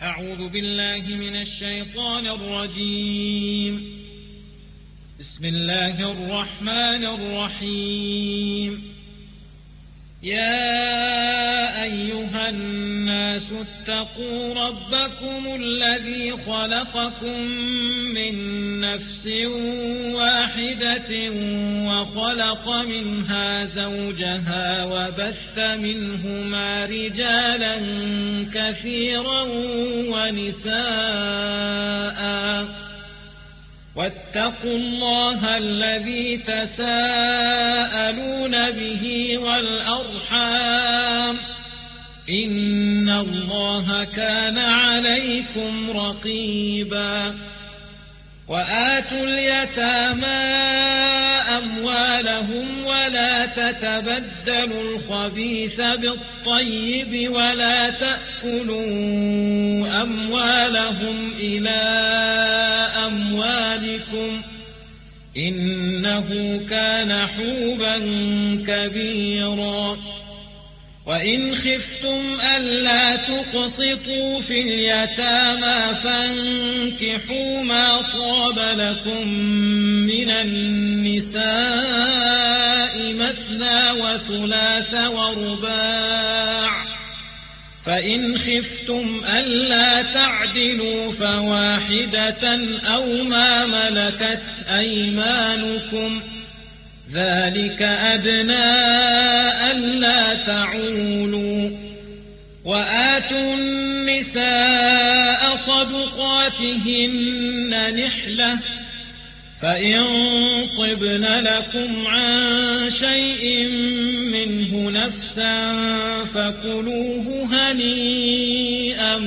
أعوذ بالله من الشيطان الرجيم. بسم الله الرحمن الرحيم. يا أيها الناس اتقوا ربكم الذي خلقكم من نفس واحدة وخلق منها زوجها وبث منهما رجالا كثيرا ونساء واتقوا الله الذي تساءلون به والأرحام إن الله كان عليكم رقيبا. وآتوا اليتامى أموالهم ولا تتبدلوا الخبيث بالطيب ولا تأكلوا أموالهم إلى أموالكم إنه كان حوبا كبيرا. وإن خفتم ألا تقسطوا في اليتامى فانكحوا ما طاب لكم من النساء مثنى وثلاث ورباع فإن خفتم ألا تعدلوا فواحدة أو ما ملكت أيمانكم ذلك أدنى ألا تعولوا. وآتوا النساء صدقاتهن نحلة فإن طبن لكم عن شيء منه نفسا فكلوه هنيئا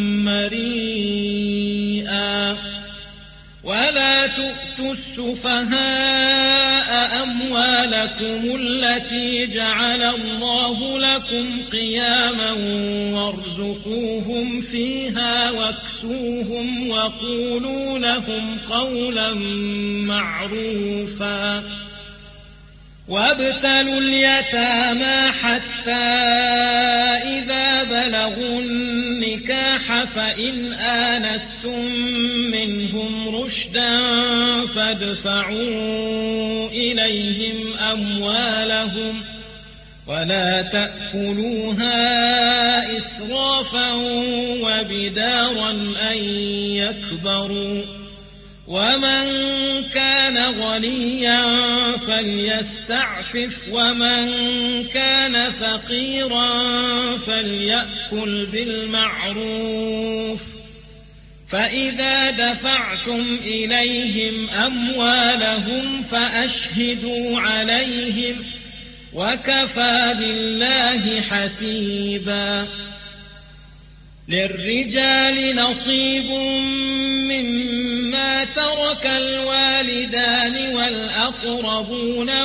مريئا. ولا تؤتوا السفهاء أموالكم التي جعل الله لكم قياما وارزقوهم فيها واكسوهم وقولوا لهم قولا معروفا. وابتلوا اليتامى حتى إذا بلغوا النكاح فإن آنستم منهم رشدا فادفعوا إليهم أموالهم ولا تأكلوها إسرافا وبدارا أن يكبروا. ومن كان غنيا فليستعفف ومن كان فقيرا فليأكل بالمعروف. فإذا دفعتم إليهم أموالهم فأشهدوا عليهم وكفى بالله حسيبا. للرجال نصيب مما ترك الوالدان والأقربون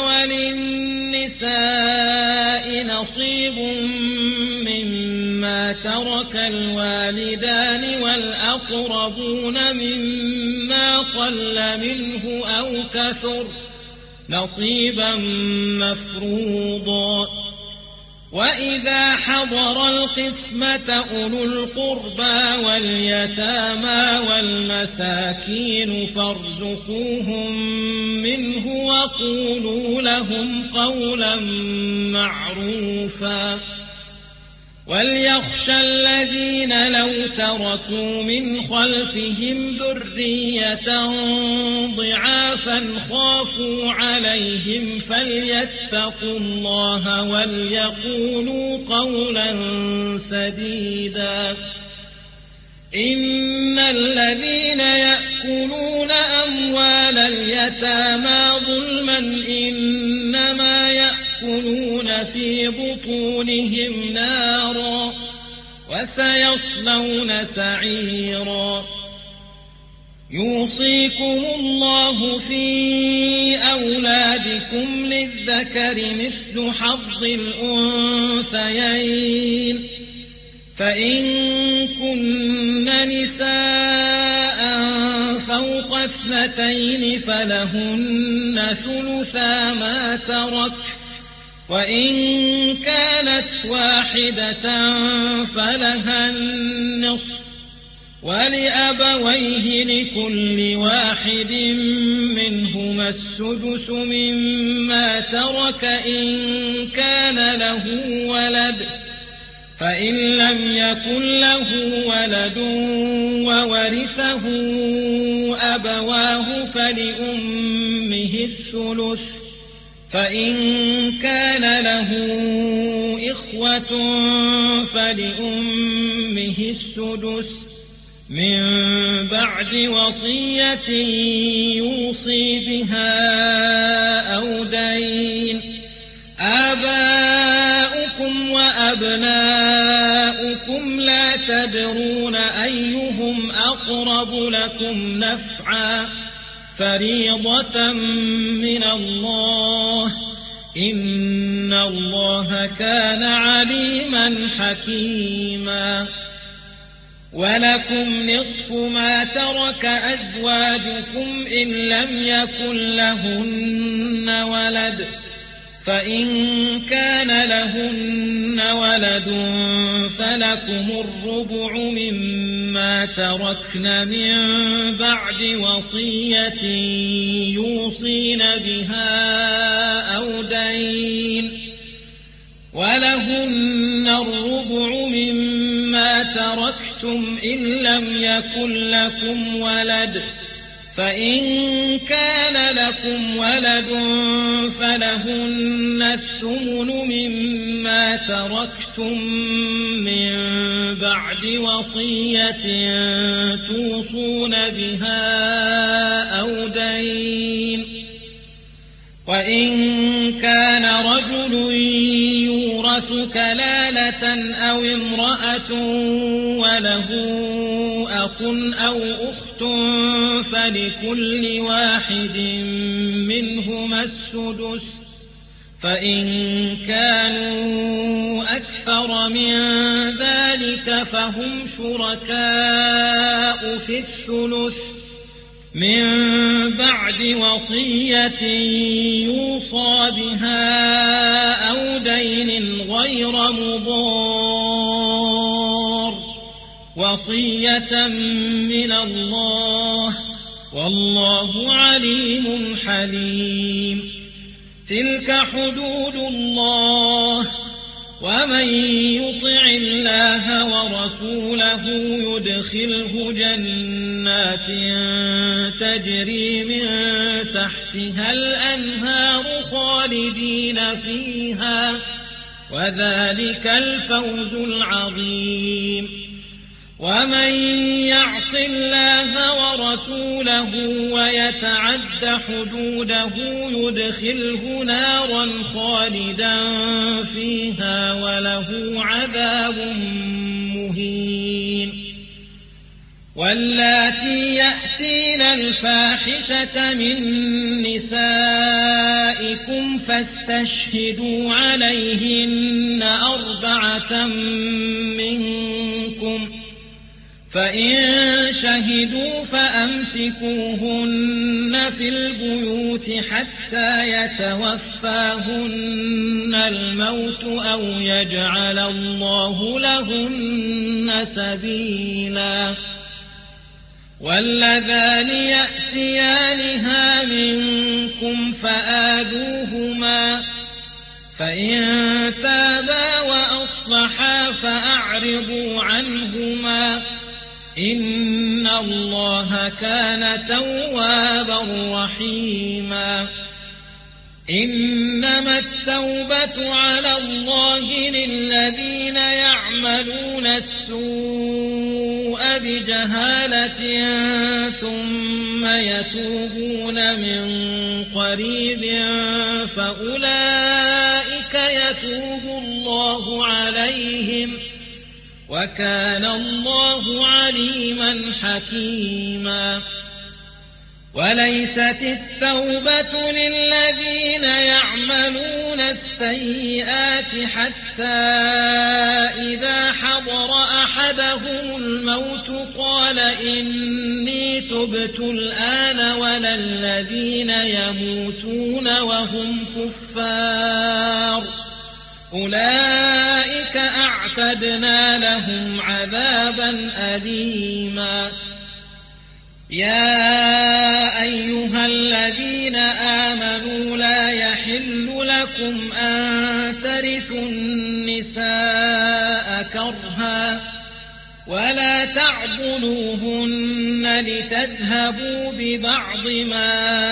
وللنساء نصيب مما ترك الوالدان والأقربون مما قل منه أو كثر نصيبا مفروضا. وإذا حضر القسمة أولو القربى واليتامى والمساكين فارزقوهم منه وقولوا لهم قولا معروفا. وليخشى الذين لو تركوا من خلفهم ذرية ضعافا خافوا عليهم فليتقوا الله وليقولوا قولا سديدا. إن الذين يأكلون أموال اليتامى ظلما إنما يأكلون في بطونهم نارا وسيصلون سعيرا. يوصيكم الله في أولادكم للذكر مثل حظ الأنثيين فإن كن نساء فوق 2 فلهن ثلثا ما ترك وإن كانت واحدة فلها النصف ولأبويه لكل واحد منهما السدس مما ترك إن كان له ولد، فإن لم يكن له ولد وورثه أبواه فلأمه الثلث، فإن كان له إخوة فلأمه السدس من بعد وصية يوصي بها أو دين. آباؤكم وأبناؤكم لا تدرون أيهم أقرب لكم نفعا، فريضة من الله، إن الله كان عليما حكيما. ولكم نصف ما ترك أزواجكم إن لم يكن لهن ولد، فإن كان لهن ولد فلكم الربع مما تركن من بعد وصية يوصين بها أو دين. ولهن الربع مما تركتم إن لم يكن لكم ولد، فإن كان لكم ولد فلهن الثمن مما تركتم من بعد وصية توصون بها أو دين. وإن كان رجل يورث كلالة أو امرأة وله أخ أو أخت فلكل واحد منهما السدس، فإن كانوا أكثر من ذلك فهم شركاء في الثلث من بعد وصية يوصى بها أو دين غير مضار، وصية من الله، والله عليم حليم. تلك حدود الله، ومن يطع الله ورسوله يدخله جنات تجري من تحتها الأنهار خالدين فيها، وذلك الفوز العظيم. ومن يعص الله ورسوله ويتعد حدوده يدخله نارا خالدا فيها وله عذاب مهين. واللاتي يأتين الفاحشة من نسائكم فاستشهدوا عليهن 4 منكم، فإن شهدوا فأمسكوهن في البيوت حتى يتوفاهن الموت أو يجعل الله لهن سبيلا. واللذان يأتيانها منكم فآذوهما، فإن تابا وأصلحا فأعرضوا عنهما، إن الله كان توابا رحيما. إنما التوبة على الله للذين يعملون السوء بجهالة ثم يتوبون من قريب فأولئك يتوب الله عليهم، وكان الله عليما حكيما. وليست التوبة للذين يعملون السيئات حتى إذا حضر أحدهم الموت قال إني تبت الآن، ولا الذين يموتون وهم كفار، أولئك أعتدنا وأعتدنا لهم عذابا أليما يا أيها الذين آمنوا لا يحل لكم أن ترثوا النساء كرها ولا تعضلوهن لتذهبوا ببعض ما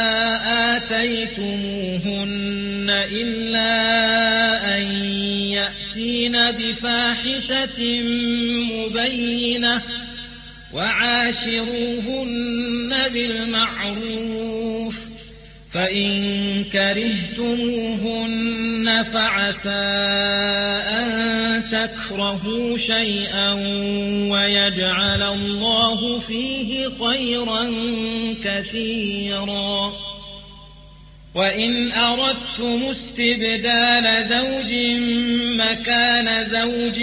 آتيتموهن إلا أن يأتين بفاحشة مبينة وعاشروهن بالمعروف فإن كرهتموهن فعسى أن تكرهوا شيئا ويجعل الله فيه خيرا كثيرا وإن أردتم استبدال زوج مكان زوج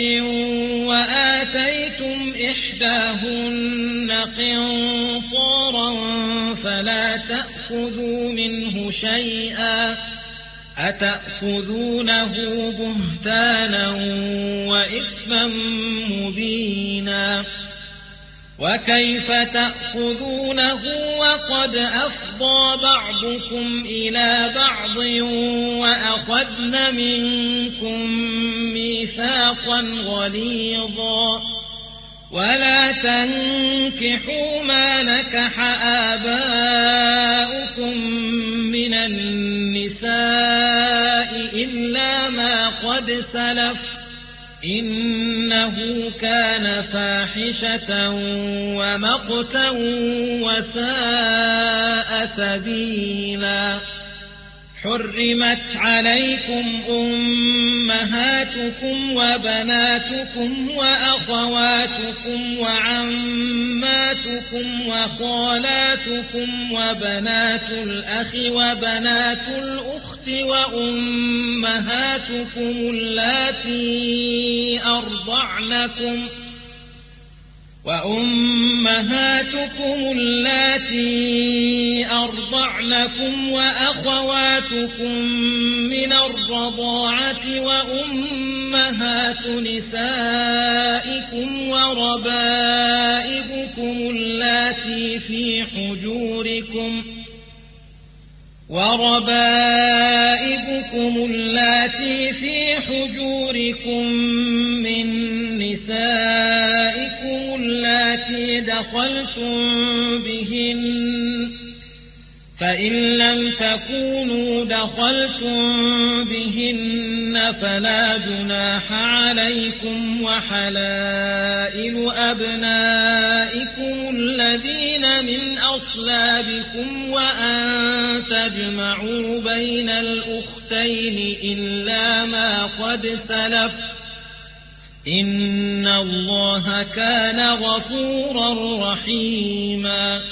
وآتيتم إحداهن قنطارا فلا تأخذوا منه شيئا أتأخذونه بهتانا وإثما مبينا وكيف تأخذونه وقد أفضى بعضكم إلى بعض وأخذن منكم ميثاقا غليظا ولا تنكحوا ما نكح آباؤكم من النساء إلا ما قد سلف إنه كان فاحشة ومقتا وساء سبيلا حرمت عليكم أمهاتكم وبناتكم وأخواتكم وعماتكم وخالاتكم وبنات الأخ وبنات الأخت وأمهاتكم اللاتي أرضعنكم وأخواتكم من الرضاعة وأمهات نسائكم وربائبكم اللاتي في حجوركم من نسائكم اللاتي دخلتم بهن فإن لم تكونوا دخلتم بهن فلا جناح عليكم وحلائل أبنائكم الذين من أصلابكم وأن تجمعوا بين الأختين إلا ما قد سلف إن الله كان غفورا رحيما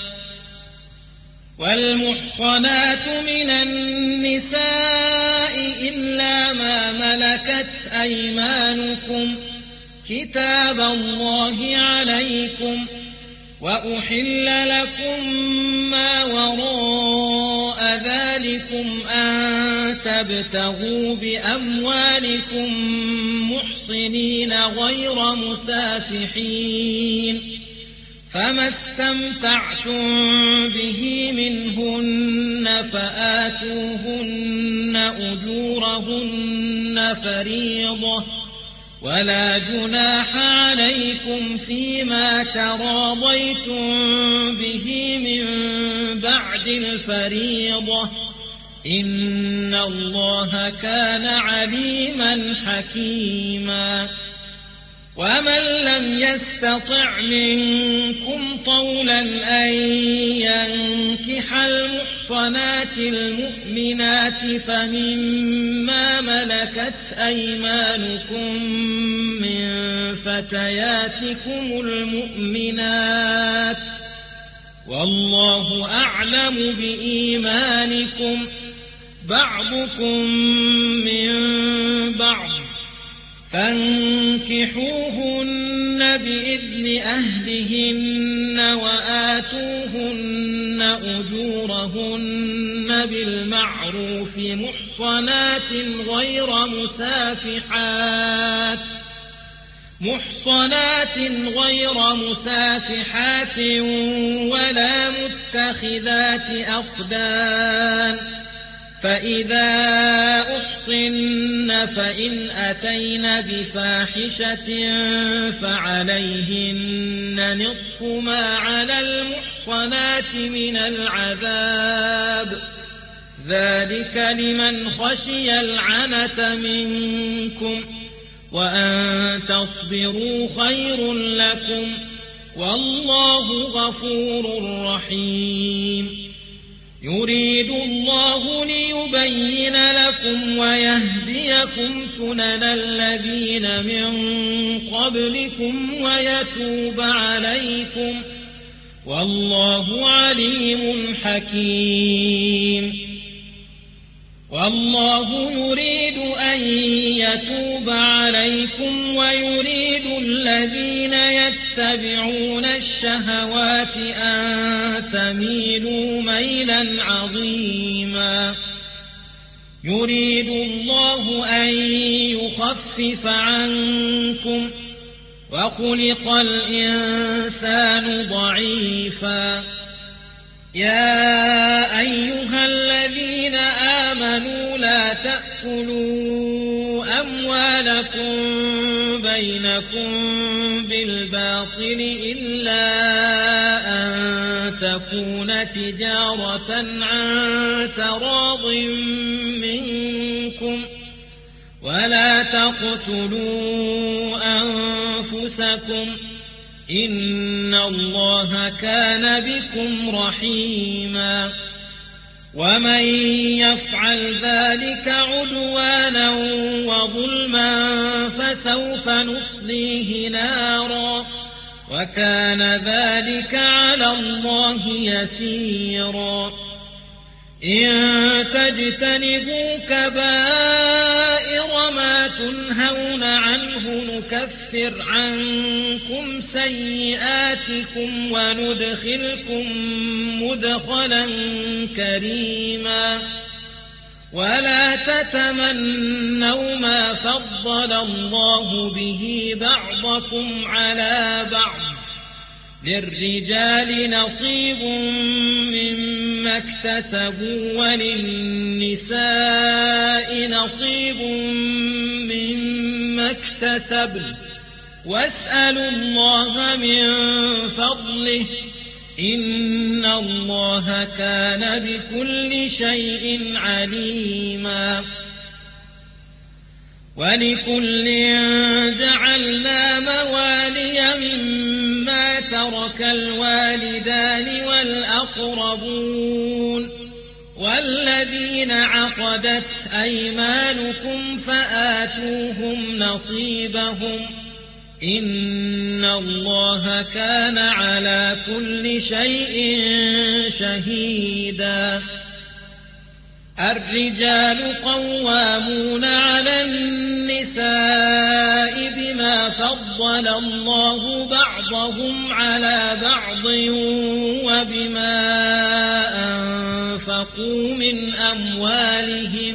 والمحصنات من النساء إلا ما ملكت أيمانكم كتاب الله عليكم وأحل لكم ما وراء ذلكم أن تبتغوا بأموالكم محصنين غير مسافحين فما استمتعتم به منهن فآتوهن أجورهن فريضة ولا جناح عليكم فيما تراضيتم به من بعد الفريضة إن الله كان عليما حكيما ومن لم يستطع منكم طولا أن ينكح المحصنات المؤمنات فمما ملكت أيمانكم من فتياتكم المؤمنات والله أعلم بإيمانكم بعضكم من بعض فانكحوهن بإذن أهلهن وآتوهن أجورهن بالمعروف محصنات محصنات غير مسافحات ولا متخذات أخدان فإذا أحصن فإن أتين بفاحشة فعليهن نصف ما على المحصنات من العذاب ذلك لمن خشي العنة منكم وأن تصبروا خير لكم والله غفور رحيم يريد الله ليبين لكم ويهديكم سنن الذين من قبلكم ويتوب عليكم والله عليم حكيم والله يريد أن يتوب عليكم ويريد الذين يتبعون الشهوات أن تميلوا ميلا عظيما يريد الله أن يخفف عنكم وخلق الإنسان ضعيفا يا أيها الذين آمنوا لا تأكلوا أموالكم بينكم بالباطل إلا أن تكون تجارة عن تراض منكم ولا تقتلوا أنفسكم إن الله كان بكم رحيما ومن يفعل ذلك عدوانا وظلما فسوف نصليه نارا وكان ذلك على الله يسيرا إن تجتنبوا كبائر ما تنهون عنه نكفر عنكم سيئاتكم وندخلكم مدخلا كريما ولا تتمنوا ما فضل الله به بعضكم على بعض للرجال نصيب مما اكتسبوا وللنساء نصيب مما اكتسبن واسألوا الله من فضله إن الله كان بكل شيء عليما ولكل جعلنا موالي مما ترك الوالدان والأقربون والذين عقدت أيمانكم فآتوهم نصيبهم إن الله كان على كل شيء شهيدا الرجال قوامون على النساء بما فضل الله بعضهم على بعض وبما أنفقوا من أموالهم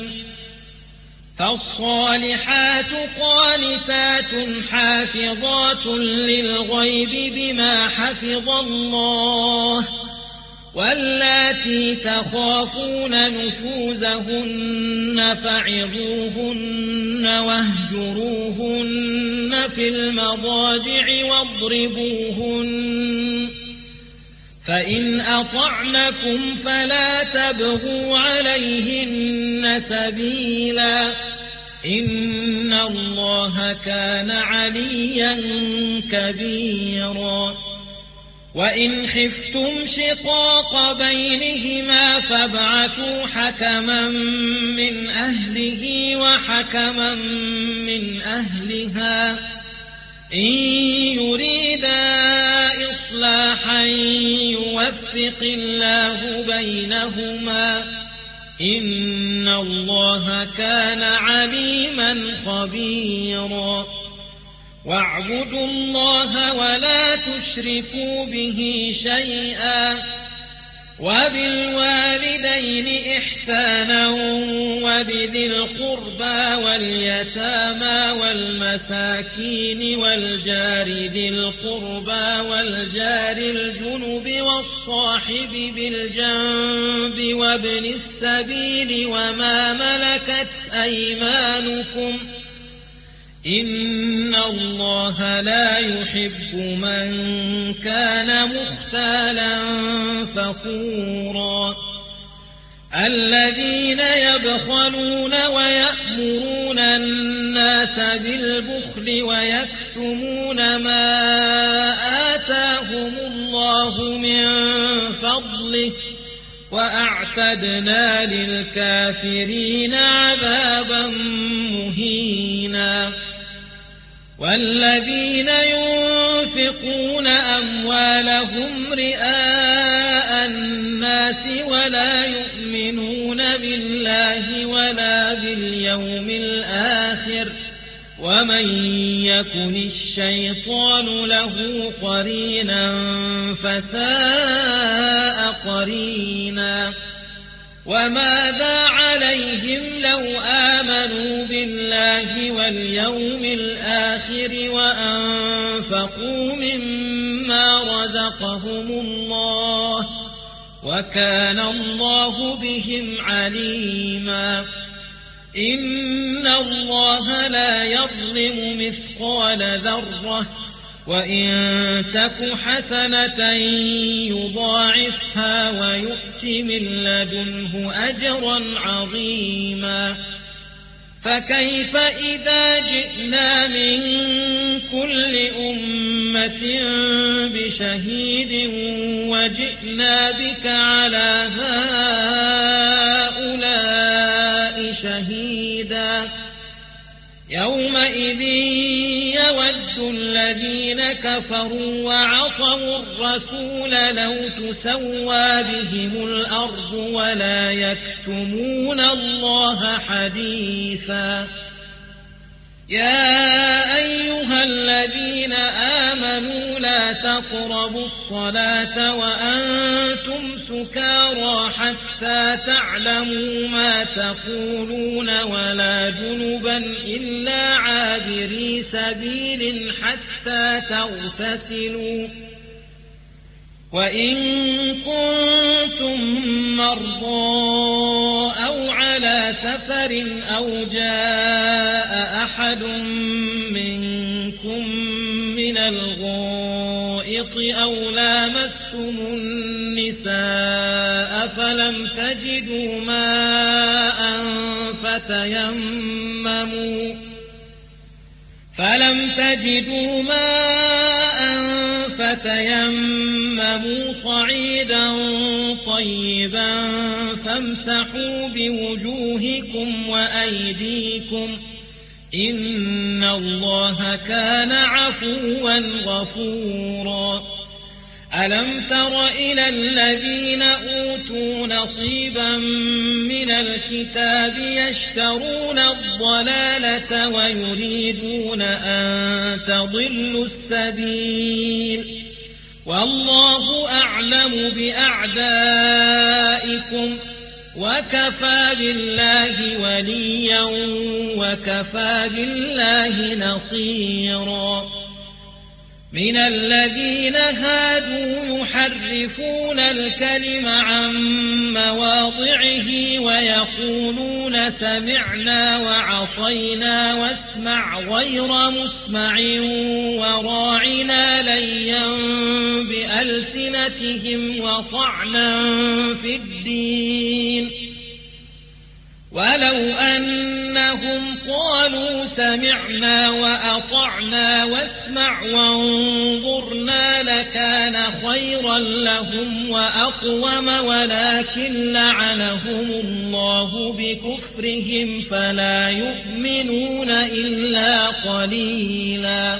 فالصالحات قانتات حافظات للغيب بما حفظ الله واللاتي تخافون نشوزهن فعظوهن واهجروهن في المضاجع واضربوهن فإن أطعنكم فلا تبغوا عليهن سبيلا إن الله كان عليا كبيرا وإن خفتم شقاق بينهما فابعثوا حكما من أهله وحكما من أهلها إن يريدا إصلاحا يوفق الله بينهما إن الله كان عليما خبيرا واعبدوا الله ولا تشركوا به شيئا وبالوالدين إحسانا وبذي القربى واليتامى والمساكين والجار ذي القربى والجار الجنب والصاحب بالجنب وابن السبيل وما ملكت أيمانكم إن الله لا يحب من كان مختالا فخورا الذين يبخلون ويأمرون الناس بالبخل ويكتمون ما آتاهم الله من فضله وأعتدنا للكافرين عذابا مهينا والذين ينفقون أموالهم رئاء الناس ولا يؤمنون بالله ولا باليوم الآخر ومن يكن الشيطان له قرينا فساء قرينا وماذا عليهم لو آمنوا بالله واليوم الآخر وأنفقوا مما رزقهم الله وكان الله بهم عليما إن الله لا يظلم مثقال ذرة وإن تك حسنة يضاعفها ويؤت من لدنه أجرا عظيما فكيف إذا جئنا من كل أمة بشهيد وجئنا بك على هؤلاء شهيدا يومئذ يود الذين كفروا وعصوا الرسول لو تسوى بهم الأرض ولا يكتمون الله حديثا يا أيها الذين آمنوا لا تقربوا الصلاة وأنتم سكارى حتى تعلموا ما تقولون ولا جنبا إلا عابري سبيل حتى تغتسلوا وإن كنتم مرضى أو على سفر أو جاء أحد منكم من الغائط أو لامستم النساء فلم تجدوا ماء فتيمموا صعيدا طيبا فامسحوا بوجوهكم وأيديكم إن الله كان عفوا غفورا ألم تر إلى الذين أوتوا نصيبا من الكتاب يشترون الضلالة ويريدون أن تضلوا السبيل والله أعلم بأعدائكم وكفى بالله وليا وكفى بالله نصيرا من الذين هادوا يحرفون الكلم عن مواضعه ويقولون سمعنا وعصينا واسمع غير مسمع وراعنا ليا بألسنتهم وطعنا في الدين ولو أنهم قالوا سمعنا وأطعنا واسمع وانظرنا لكان خيرا لهم وأقوم ولكن لعنهم الله بكفرهم فلا يؤمنون إلا قليلا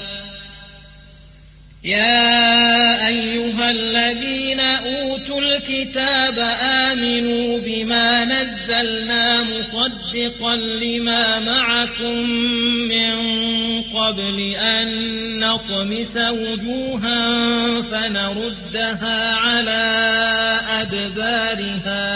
يا أيها الذين أوتوا الكتاب آمنوا بما نزلنا مصدقا لما معكم من قبل أن نطمس وجوها فنردها على أدبارها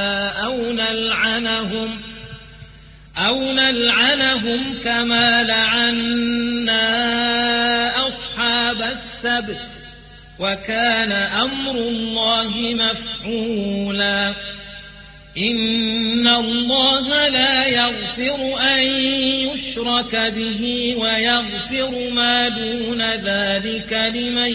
أو نلعنهم كما لعنا أصحاب السبت وكان أمر الله مفعولا إن الله لا يغفر أن يشرك به ويغفر ما دون ذلك لمن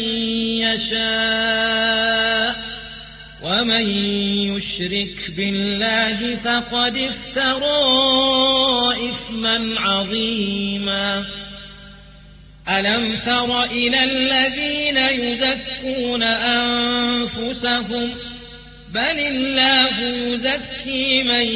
يشاء ومن يشرك بالله فقد افترى إثما عظيما ألم تر إلى الذين يزكون أنفسهم بل الله يزكي من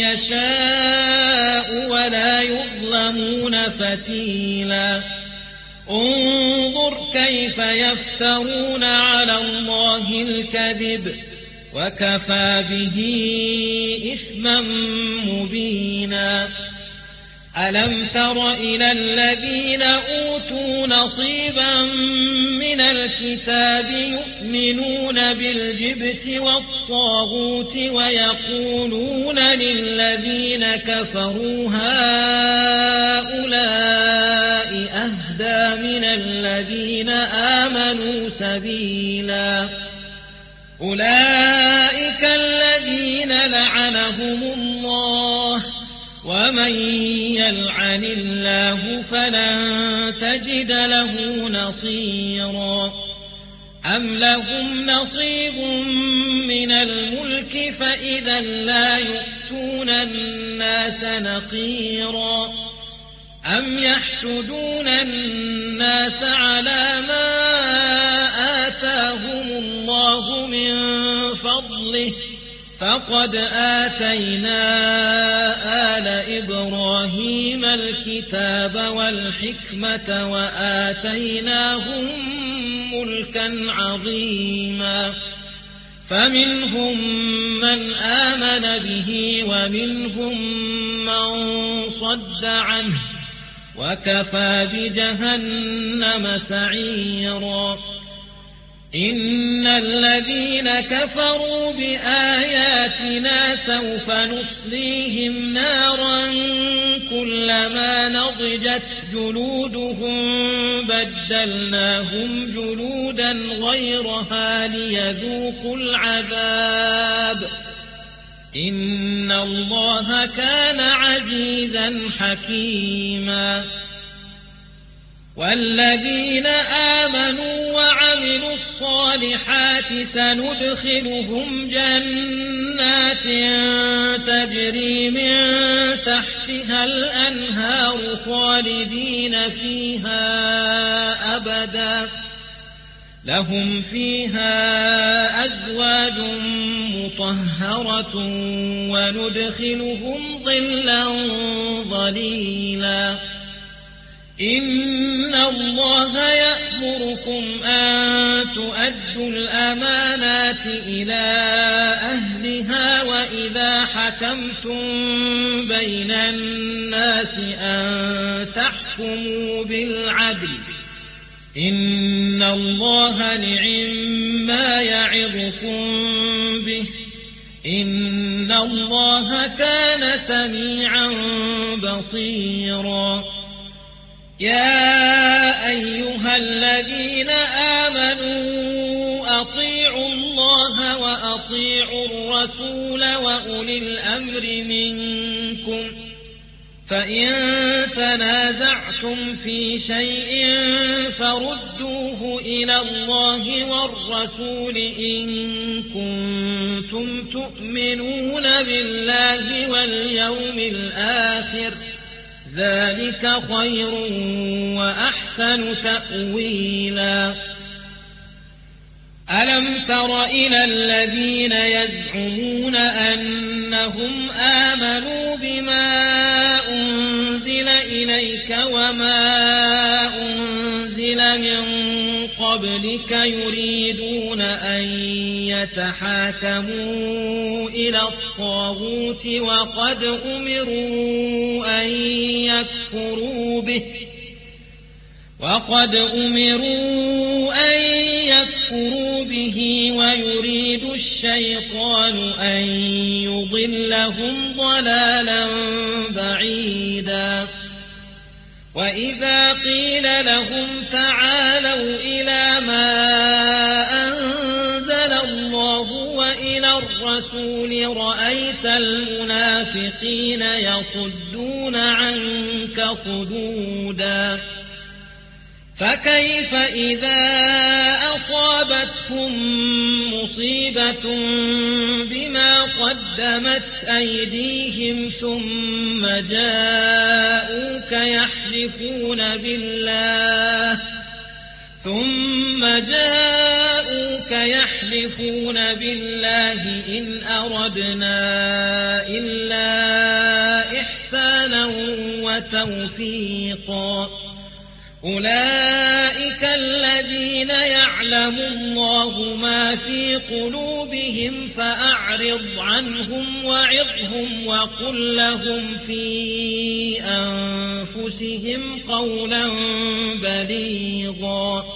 يشاء ولا يظلمون فتيلا انظر كيف يفترون على الله الكذب وكفى به إثما مبينا ألم تر إلى الذين أوتوا نصيبا من الكتاب يؤمنون بالجبت والطاغوت ويقولون للذين كفروا هؤلاء أهدى من الذين آمنوا سبيلا أولئك الذين لعنهم الله ومن يلعن الله فلن تجد له نصيرا أم لهم نصيب من الملك فإذا لا يؤتون الناس نقيرا أم يحسدون الناس على ما آتاهم الله من فضله فقد آتينا آل إبراهيم الكتاب والحكمة وآتيناهم ملكا عظيما فمنهم من آمن به ومنهم من صد عنه وكفى بجهنم سعيرا إن الذين كفروا بآياتنا سوف نصليهم نارا كلما نضجت جلودهم بدلناهم جلودا غيرها ليذوقوا العذاب إن الله كان عزيزا حكيما والذين آمنوا وعملوا الصالحات سندخلهم جنات تجري من تحتها الأنهار خالدين فيها أبدا لهم فيها أزواج مطهرة وندخلهم ظلا ظليلا إن الله يأمركم أن تؤدوا الأمانات إلى أهلها وإذا حكمتم بين الناس أن تحكموا بالعدل إن الله نعما يعظكم به إن الله كان سميعا بصيرا يا أيها الذين آمنوا أطيعوا الله وأطيعوا الرسول وأولي الأمر منكم فإن تنازعتم في شيء فردوه إلى الله والرسول إن كنتم تؤمنون بالله واليوم الآخر ذلك خير وأحسن تأويلا ألم تر إلى الذين يزعمون أنهم آمنوا بما أنزل إليك وما أنزل من قبلك يريدون أن يتحاكموا إلى الطاغوت وقد أمروا أن يكفروا به به ويريد الشيطان أن يضلهم ضلالا بعيدا وإذا قيل لهم تعالوا إلى ما أنزل الله وإلى الرسول رأيت المنافقين يصدون عنك صدودا فكيف إذا أصابتهم مصيبة بما قدمت أيديهم ثم جاءوك يحلفون بالله إن أردنا إلا إحسانا وتوفيقا أولئك الذين يعلم الله ما في قلوبهم فأعرض عنهم وعظهم وقل لهم في أنفسهم قولا بليغا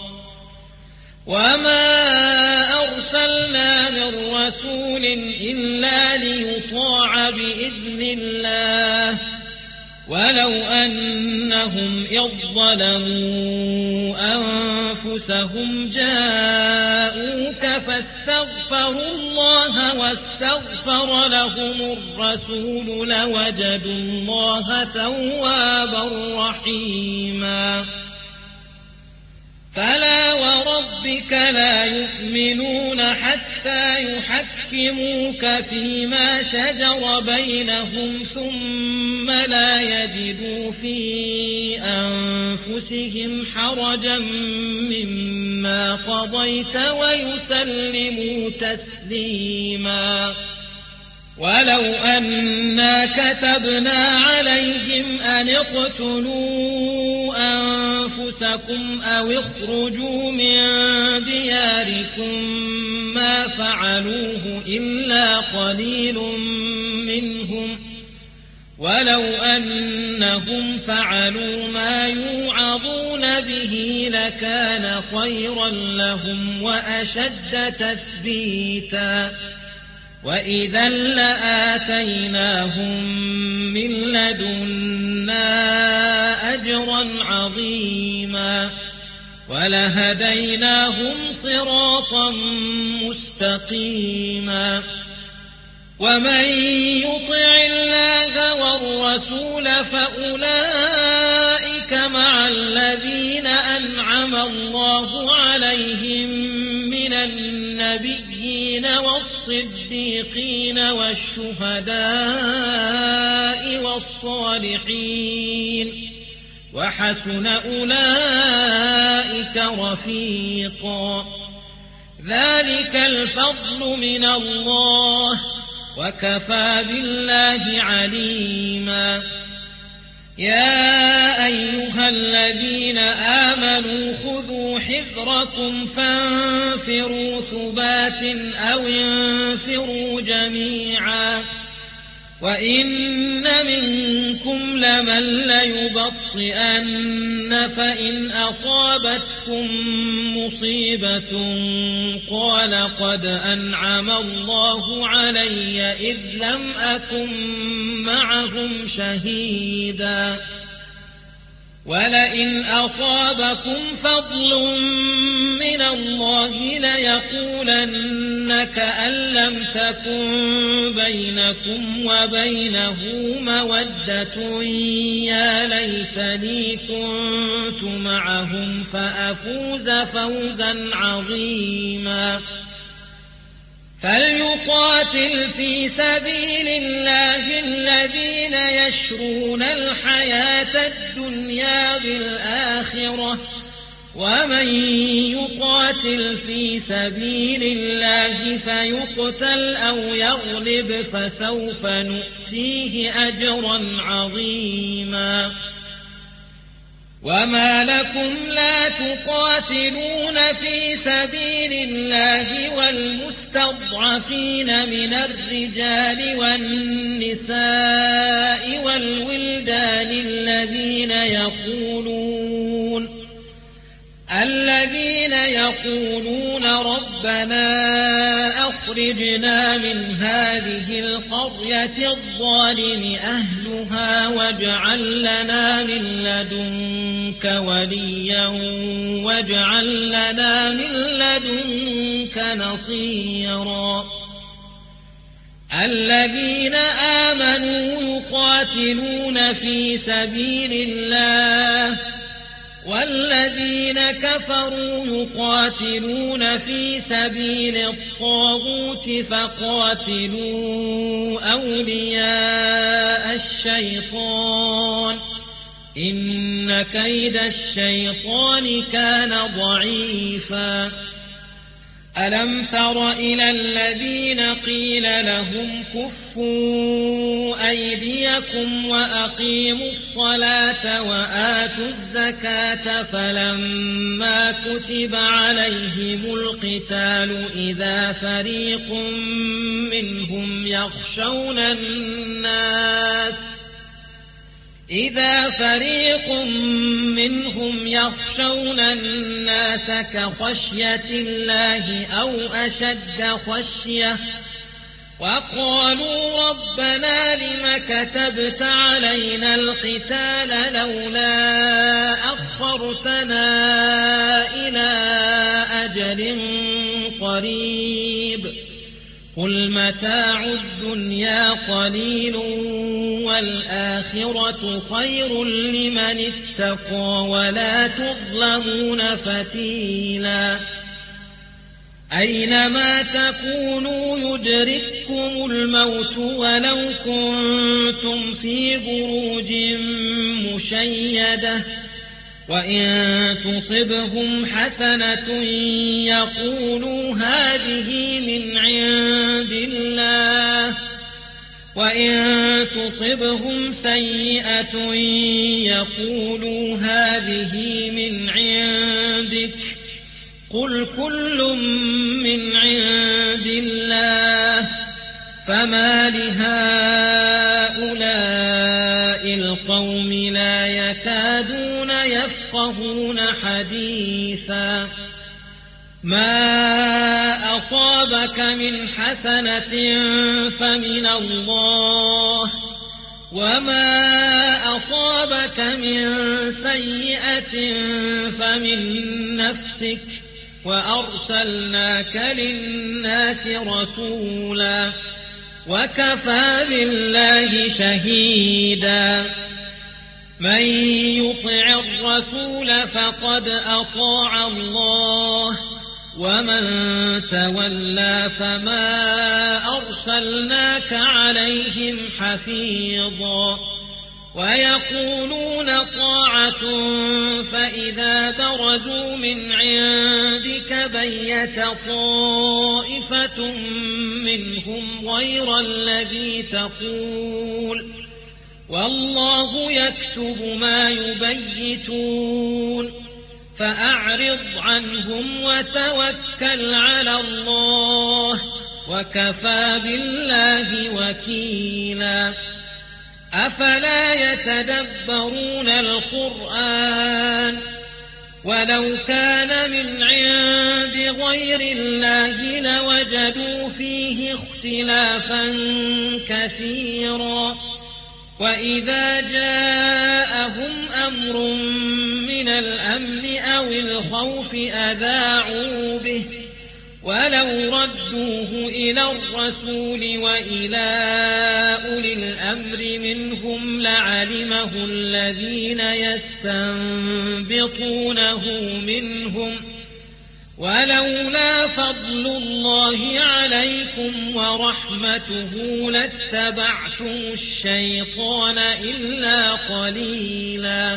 وما أرسلنا من رسول إلا ليطاع بإذن الله ولو أنهم إذ ظلموا أنفسهم جاءوك فاستغفروا الله واستغفر لهم الرسول لوجدوا الله توابا رحيما فلا وربك لا يؤمنون حتى يحكموك فيما شجر بينهم ثم لا يجدوا في أنفسهم حرجا مما قضيت ويسلموا تسليما ولو أنا كتبنا عليهم أن اقتلوا أنفسكم أو اخرجوا من دياركم ما فعلوه إلا قليل منهم ولو أنهم فعلوا ما يوعظون به لكان خيرا لهم وأشد تثبيتا وإذا لآتيناهم من لدنا أجرا عظيما ولهديناهم صراطا مستقيما ومن يطع الله والرسول فأولئك مع الذين أنعم الله عليهم من النبيين والصديقين والشهداء والصالحين وحسن أولئك رفيقا ذلك الفضل من الله وكفى بالله عليما يا أيها الذين آمنوا خذوا حذركم فانفروا ثبات أو انفروا جميعا وإن منكم لمن ليبطئن فإن أصابتكم مصيبة قال قد أنعم الله علي إذ لم أكن معهم شهيدا ولئن أصابكم فضل من الله ليقولن كأن لم تكن بينكم وبينه مودة يا ليتني كنت معهم فأفوز فوزا عظيما فليقاتل في سبيل الله الذين يشرون الحياة الدنيا بالآخرة ومن يقاتل في سبيل الله فيقتل أو يغلب فسوف نؤتيه أجرا عظيما وما لكم لا تقاتلون في سبيل الله والمستضعفين من الرجال والنساء والولدان الذين يقولون ربنا ربنا أخرجنا من هذه القرية الظالم أهلها واجعل لنا من لدنك وليا واجعل لنا من لدنك نصيرا الذين آمنوا يقاتلون في سبيل الله والذين كفروا يقاتلون في سبيل الطاغوت فقاتلوا أولياء الشيطان إن كيد الشيطان كان ضعيفا ألم تر إلى الذين قيل لهم كفوا أيديكم وأقيموا الصلاة وآتوا الزكاة فلما كتب عليهم القتال إذا فريق منهم يخشون الناس كخشية الله أو أشد خشية وقالوا ربنا لم كتبت علينا القتال لولا أخرتنا إلى أجل قريب قل متاع الدنيا قليل والآخرة خير لمن اتقى ولا تظلمون فتيلا أينما تكونوا يدرككم الموت ولو كنتم في بروج مشيدة وإن تصبهم حسنة يقولوا هذه من عند الله وإن تصبهم سيئة يقولوا هذه من عندك قل كل من عند الله فما لهؤلاء القوم لا يكادون يفقهون حديثا ما أصابك من حسنة فمن الله وما أصابك من سيئة فمن نفسك وأرسلناك للناس رسولا وكفى بالله شهيدا من يطع الرسول فقد أطاع الله ومن تولى فما أرسلناك عليهم حفيظا ويقولون طاعة فإذا برزوا من عندك بيت طائفة منهم غير الذي تقول والله يكتب ما يبيتون فأعرض عنهم وتوكل على الله وكفى بالله وكيلا أفلا يتدبرون القرآن ولو كان من عند غير الله لوجدوا فيه اختلافا كثيرا وإذا جاءهم أمر من الأمن أو الخوف أذاعوا به ولو ردوه إلى الرسول وإلى أولي الأمر منهم لعلمه الذين يستنبطونه منهم ولولا فضل الله عليكم ورحمته لاتبعتم الشيطان إلا قليلا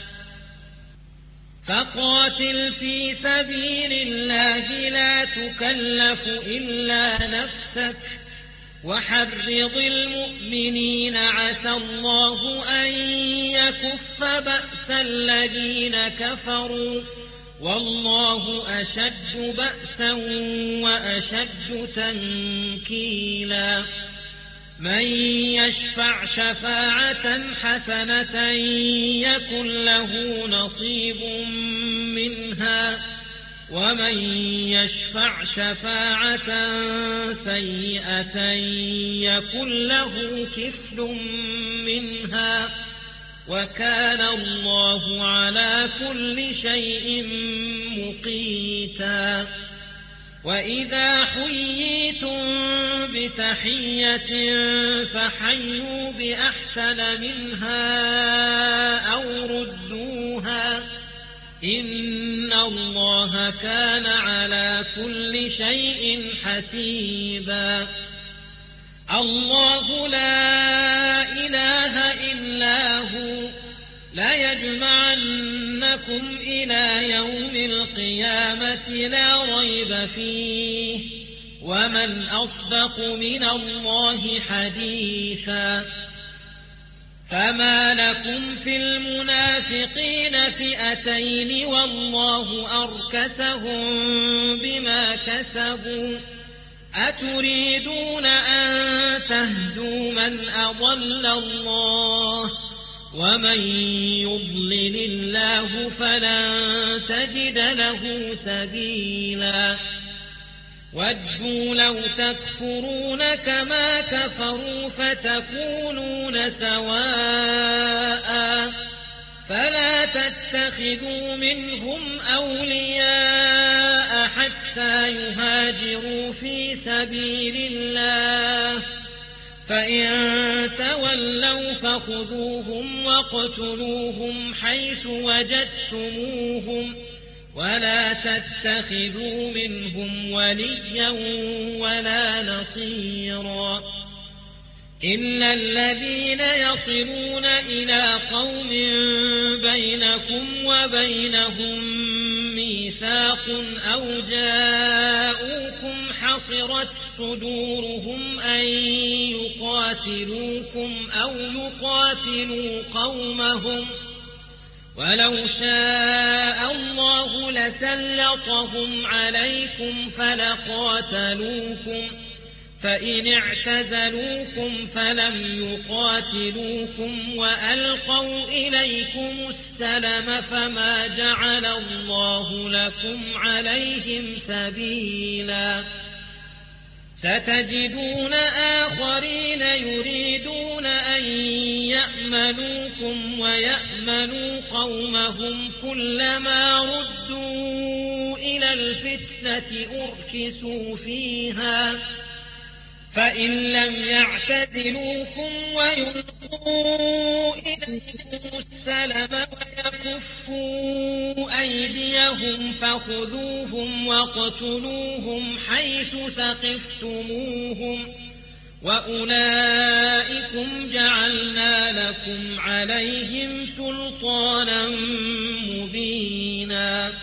فقاتل في سبيل الله لا تكلف إلا نفسك وحرض المؤمنين عسى الله أن يكف بأس الذين كفروا والله أشد بأسا وأشد تنكيلا من يشفع شفاعة حسنة يكن له نصيب منها ومن يشفع شفاعة سيئة يكن له كفل منها وكان الله على كل شيء مقيتا. وإذا حييتم بتحية فحيوا بأحسن منها أو ردوها إن الله كان على كل شيء حسيبا. الله لا إله إلا هو لا يجمعنكم إلى يوم القيامة لا ريب فيه ومن أصدق من الله حديثا. فما لكم في المنافقين فئتين والله أركسهم بما كسبوا أتريدون أن تهدوا من أضل الله ومن يضلل الله فلن تجد له سبيلا. ودوا لو تكفرون كما كفروا فتكونون سواء فلا تتخذوا منهم أولياء حتى يهاجروا في سبيل الله فإن تولوا فخذوهم واقتلوهم حيث وجدتموهم ولا تتخذوا منهم وليا ولا نصيرا إلا الذين يصلون إلى قوم بينكم وبينهم ميثاق أو جاءوكم حصرت صدورهم أن يقاتلوكم أو يقاتلوا قومهم ولو شاء الله لسلطهم عليكم فلقاتلوكم فإن اعتزلوكم فلم يقاتلوكم وألقوا إليكم السلم فما جعل الله لكم عليهم سبيلا. ستجدون آخرين يريدون أن يأمنوكم ويأمنوا قومهم كلما ردوا إلى الفتنة أركسوا فيها فإن لم يعتزلوكم ويلقوا إليكم السلم ويكفوا أيديهم فخذوهم واقتلوهم حيث ثقفتموهم وأولئكم جعلنا لكم عليهم سلطانا مبينا.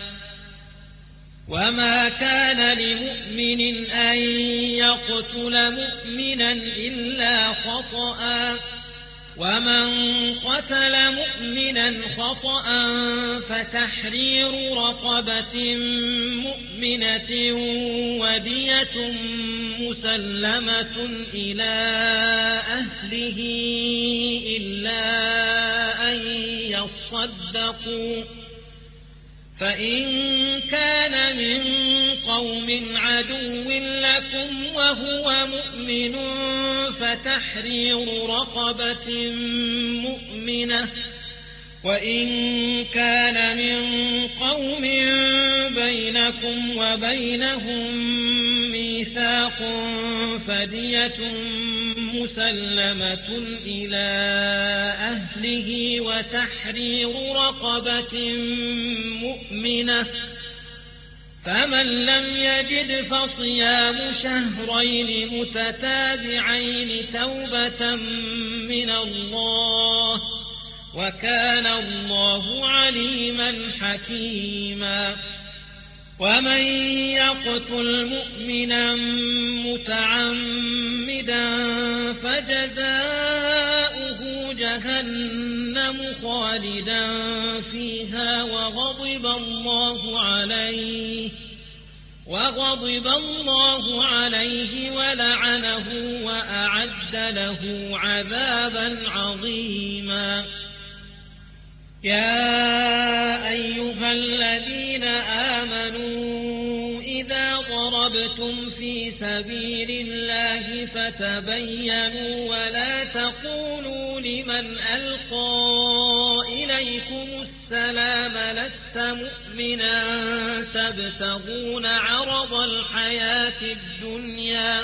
وما كان لمؤمن أن يقتل مؤمنا إلا خطأ ومن قتل مؤمنا خطأ فتحرير رقبة مؤمنة ودية مسلمة إلى أهله إلا أن يصدقوا فإن كان من قوم عدو لكم وهو مؤمن فتحرير رقبة مؤمنة وإن كان من قوم بينكم وبينهم ميثاق فدية مسلمة إلى أهله وتحرير رقبة مؤمنة فمن لم يجد فصيام شهرين متتابعين توبة من الله وكان الله عليما حكيما. ومن يقتل مؤمنا متعمدا فجزاؤه جهنم خالدا فيها وغضب الله عليه ولعنه وأعد له عذابا عظيما. يا أيها الذين آمنوا في سبيل الله فتبينوا ولا تقولوا لمن ألقى إليكم السلام لست مؤمنا تبتغون عرض الحياة الدنيا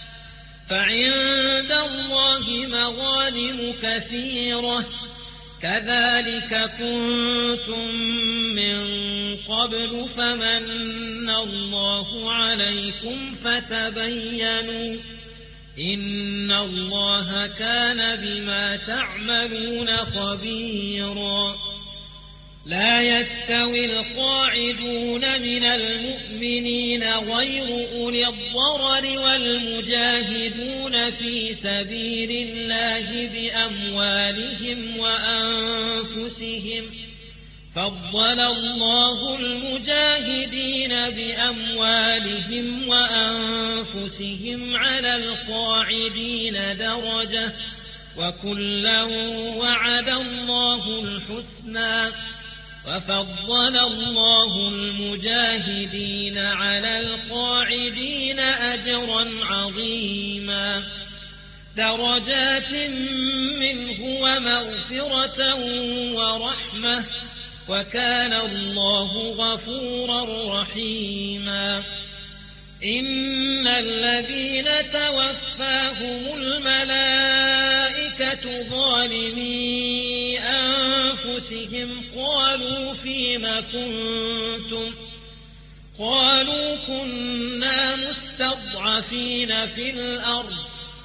فعند الله مغانم كثيرة كذلك كنتم من قبل فمن الله عليكم فتبينوا إن الله كان بما تعملون خبيرا لا يستوي القاعدون من المؤمنين غير أولي الضرر والمجاهدون في سبيل الله بأموالهم وأنفسهم فضل الله المجاهدين بأموالهم وأنفسهم على القاعدين درجة وكلا وعد الله الحسنى وفضل الله المجاهدين على القاعدين أجرا عظيما درجات منه ومغفرة ورحمة وكان الله غفورا رحيما إن الذين توفاهم الملائكة ظالمي أنفسهم قالوا فيم كنتم قالوا كنا مستضعفين في الأرض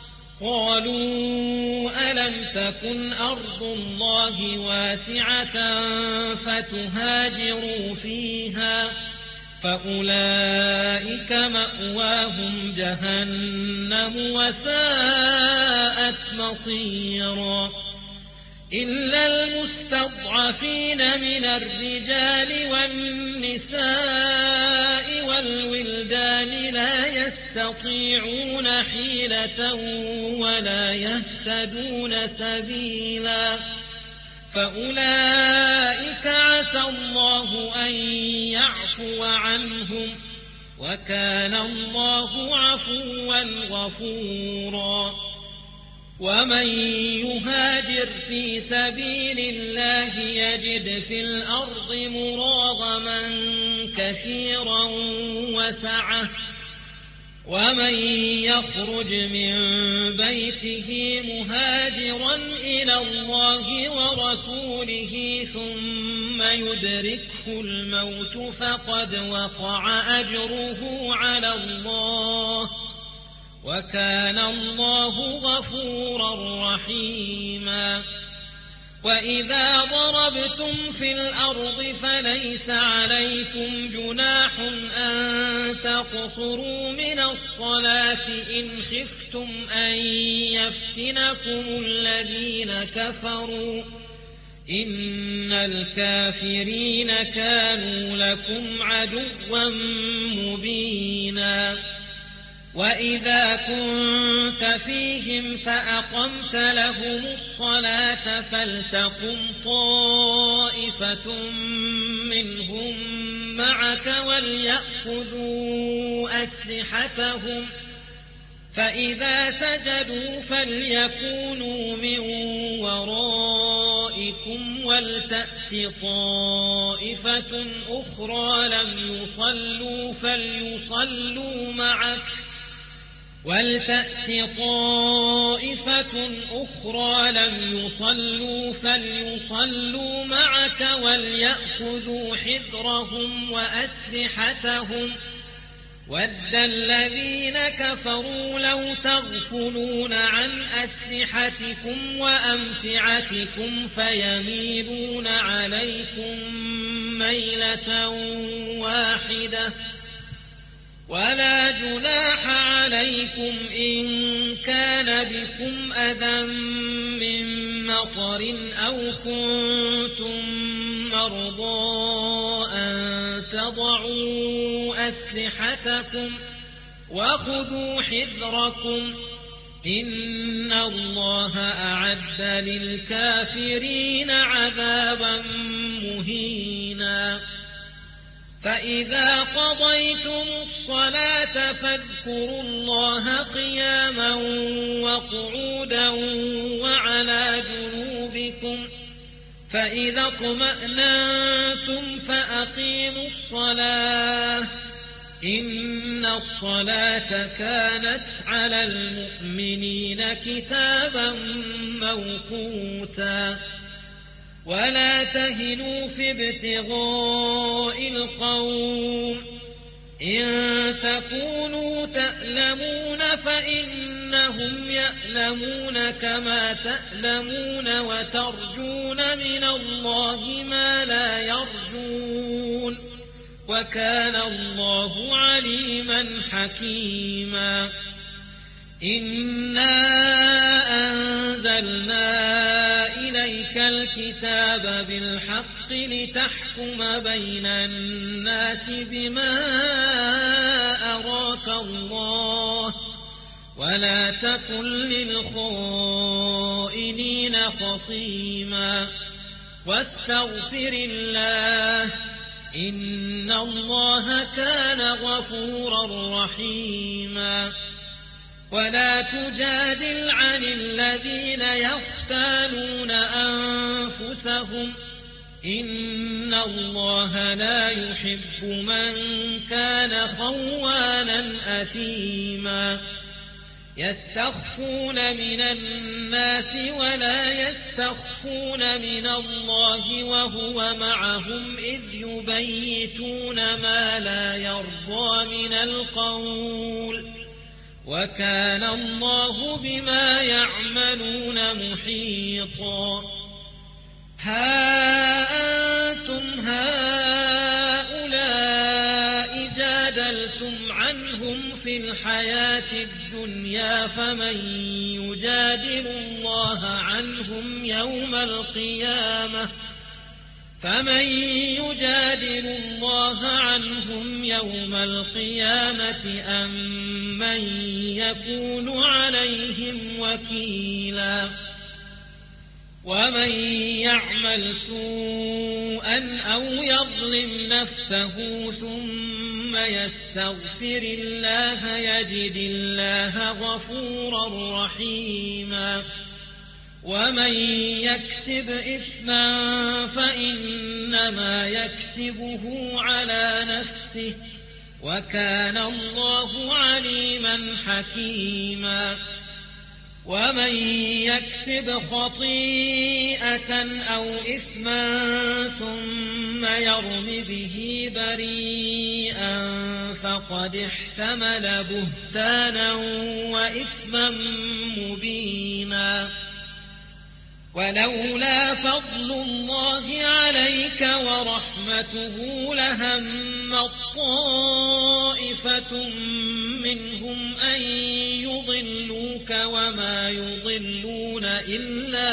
قالوا ألم تكن أرض الله واسعة فتهاجروا فيها فأولئك مأواهم جهنم وساءت مصيرا إلا المستضعفين من الرجال والنساء والولدان لا يستطيعون حيلة ولا يهتدون سبيلا فأولئك عسى الله أن يعفو عنهم وكان الله عفوا غفورا ومن يهاجر في سبيل الله يجد في الأرض مراغما كثيرا وسعة ومن يخرج من بيته مهاجرا إلى الله ورسوله ثم يدركه الموت فقد وقع أجره على الله وكان الله غفورا رحيما وإذا ضربتم في الأرض فليس عليكم جناح أن تقصروا من الصلاة إن خفتم أن يفتنكم الذين كفروا إن الكافرين كانوا لكم عدوا مبينا وإذا كنت فيهم فأقمت لهم الصلاة فلتقم طائفة منهم معك وليأخذوا أسلحتهم فإذا سجدوا فليكونوا من ورائكم ولتأت طائفة أخرى لم يصلوا فليصلوا معك ولتأت طائفة أخرى لم يصلوا فليصلوا معك وليأخذوا حذرهم وأسلحتهم ود الذين كفروا لو تغفلون عن أسلحتكم وأمتعتكم فيميلون عليكم ميلة واحدة ولا جناح عليكم إن كان بكم أذى من مطر أو كنتم مرضى أن تضعوا أسلحتكم وخذوا حذركم إن الله أعد للكافرين عذابا مهينا فإذا قضيتم الصلاة فاذكروا الله قياما وقعودا وعلى جنوبكم فإذا اطمأننتم فأقيموا الصلاة إن الصلاة كانت على المؤمنين كتابا موقوتا ولا تهنوا في ابتغاء القوم إن تكونوا تألمون فإنهم يألمون كما تألمون وترجون من الله ما لا يرجون وكان الله عليما حكيما إنا أنزلنا إليك الكتاب بالحق لتحكم بين الناس بما أراك الله ولا تكن للخائنين خصيما واستغفر الله إن الله كان غفورا رحيما ولا تجادل عن الذين يختانون أنفسهم إن الله لا يحب من كان خوانا أثيما يستخفون من الناس ولا يستخفون من الله وهو معهم إذ يبيتون ما لا يرضى من القول وكان الله بما يعملون محيطا ها أنتم هؤلاء جادلتم عنهم في الحياة الدنيا فمن يجادل الله عنهم يوم القيامة أم من يكون عليهم وكيلا ومن يعمل سوءا أو يظلم نفسه ثم يستغفر الله يجد الله غفورا رحيما ومن يكسب إثما فإنما يكسبه على نفسه وكان الله عليما حكيما ومن يكسب خطيئة أو إثما ثم يرم به بريئا فقد احتمل بهتانا وإثما مبينا ولولا فضل الله عليك ورحمته لهم طائفة منهم أن يضلوك وما يضلون إلا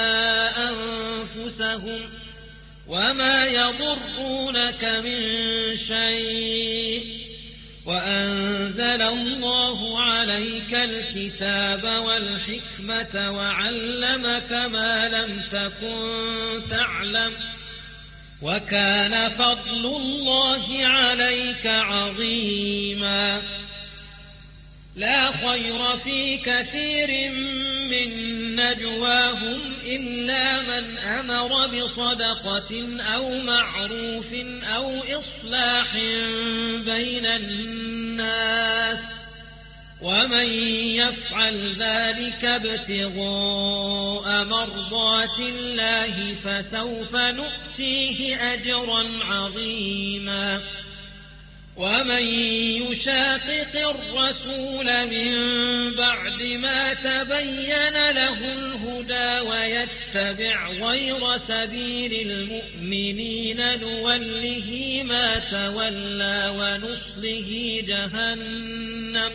أنفسهم وما يضرونك من شيء وأنزل الله عليك الكتاب والحكمة وعلمك ما لم تكن تعلم وكان فضل الله عليك عظيما لا خير في كثير من نجواهم إلا من أمر بصدقة أو معروف أو إصلاح بين الناس ومن يفعل ذلك ابتغاء مرضات الله فسوف نؤتيه أجرا عظيما ومن يشاقق الرسول من بعد ما تبين له الهدى ويتبع غير سبيل المؤمنين نوله ما تولى ونصله جهنم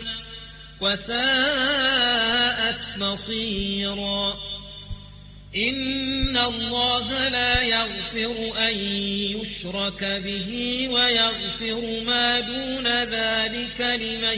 وساءت مصيرا إن الله لا يغفر أن يشرك به ويغفر ما دون ذلك لمن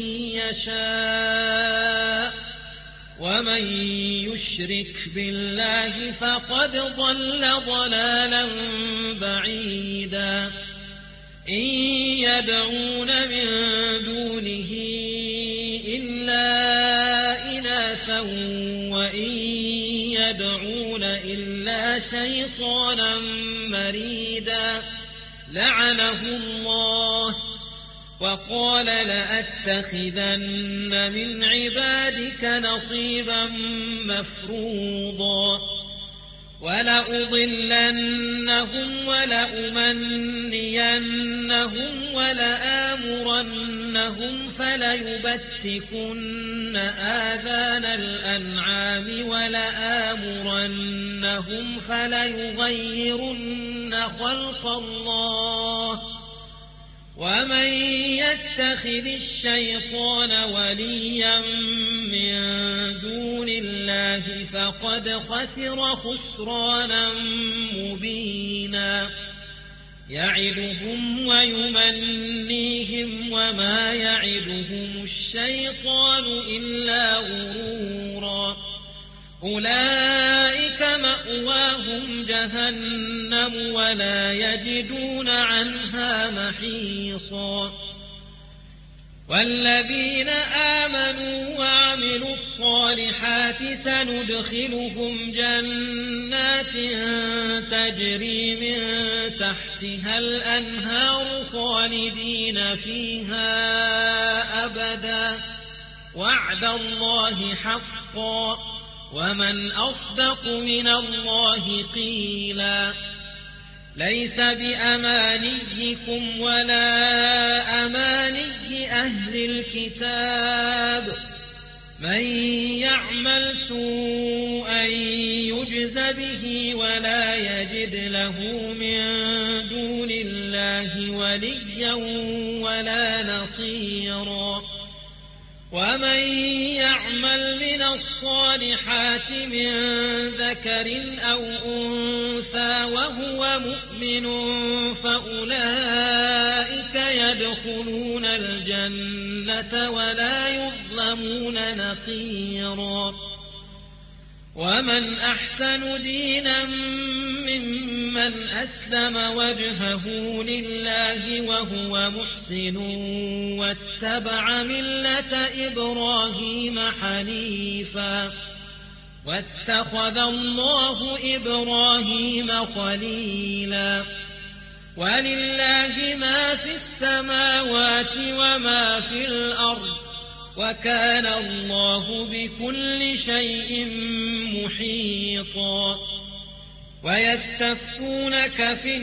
يشاء ومن يشرك بالله فقد ضل ضلالا بعيدا إن يدعون من دونه إلا إناثا وإن يدعون إلا شيطانا مريدا لعنه الله وقال لأتخذن من عبادك نصيبا مفروضا ولأضلنهم ولأمنينهم ولآمرنهم فليبتكن آذان الأنعام ولآمرنهم فليغيرن خلق الله ومن يتخذ الشيطان وليا من دون الله فقد خسر خسرانا مبينا يعدهم ويمنيهم وما يعدهم الشيطان إلا غرورا أولئك مأواهم جهنم ولا يجدون عنها محيصا والذين آمنوا وعملوا الصالحات سندخلهم جنات تجري من تحتها الأنهار خالدين فيها أبدا وعد الله حقا ومن أصدق من الله قيلا ليس بأمانيكم ولا أماني أهل الكتاب من يعمل سوءا يجز به ولا يجد له من دون الله وليا ولا نصيرا ومن يعمل من الصالحات من ذكر أو أنثى وهو مؤمن فأولئك يدخلون الجنة ولا يظلمون نصيرا ومن أحسن دينا ممن أسلم وجهه لله وهو محسن واتبع ملة إبراهيم حنيفا واتخذ الله إبراهيم خليلا ولله ما في السماوات وما في الأرض وكان الله بكل شيء محيطا ويستفتونك في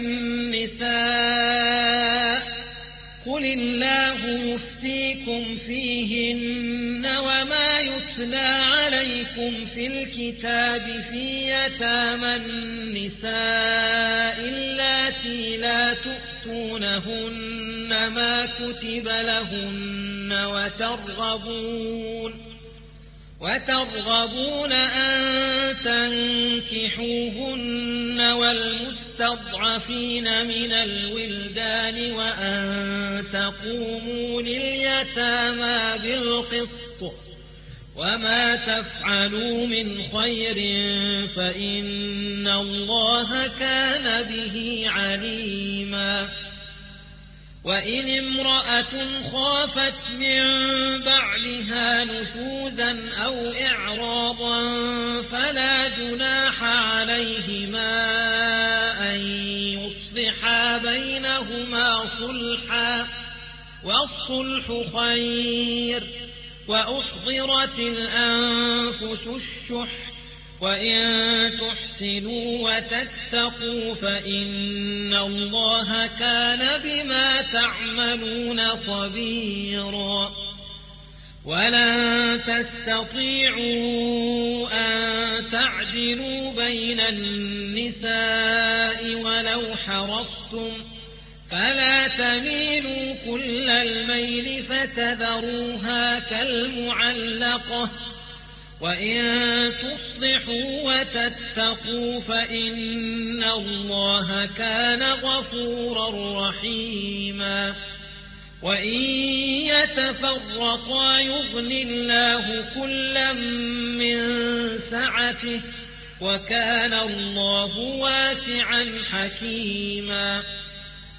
النساء قل الله يفتيكم فيهن وما يتلى عليكم في الكتاب في يتامى النساء اللاتي لا تؤتونهن ما كتب لهن وترغبون أن تنكحوهن والمستضعفين من الولدان وأن تقوموا لليتامى بالقسط وما تفعلوا من خير فإن الله كان به عليما وإن امرأة خافت من بعلها نشوزا أو إعراضا فلا جناح عليهما أن يصلحا بينهما صلحا والصلح خير وأحضرت الأنفس الشح وإن تحسنوا وتتقوا فإن الله كان بما تعملون خبيرا ولن تستطيعوا أن تعدلوا بين النساء ولو حرصتم فلا تميلوا كل الميل فتذروها كالمعلقة وإن تصلحوا وتتقوا فإن الله كان غفورا رحيما وإن يتفرقا يغن الله كلا من سعته وكان الله واسعا حكيما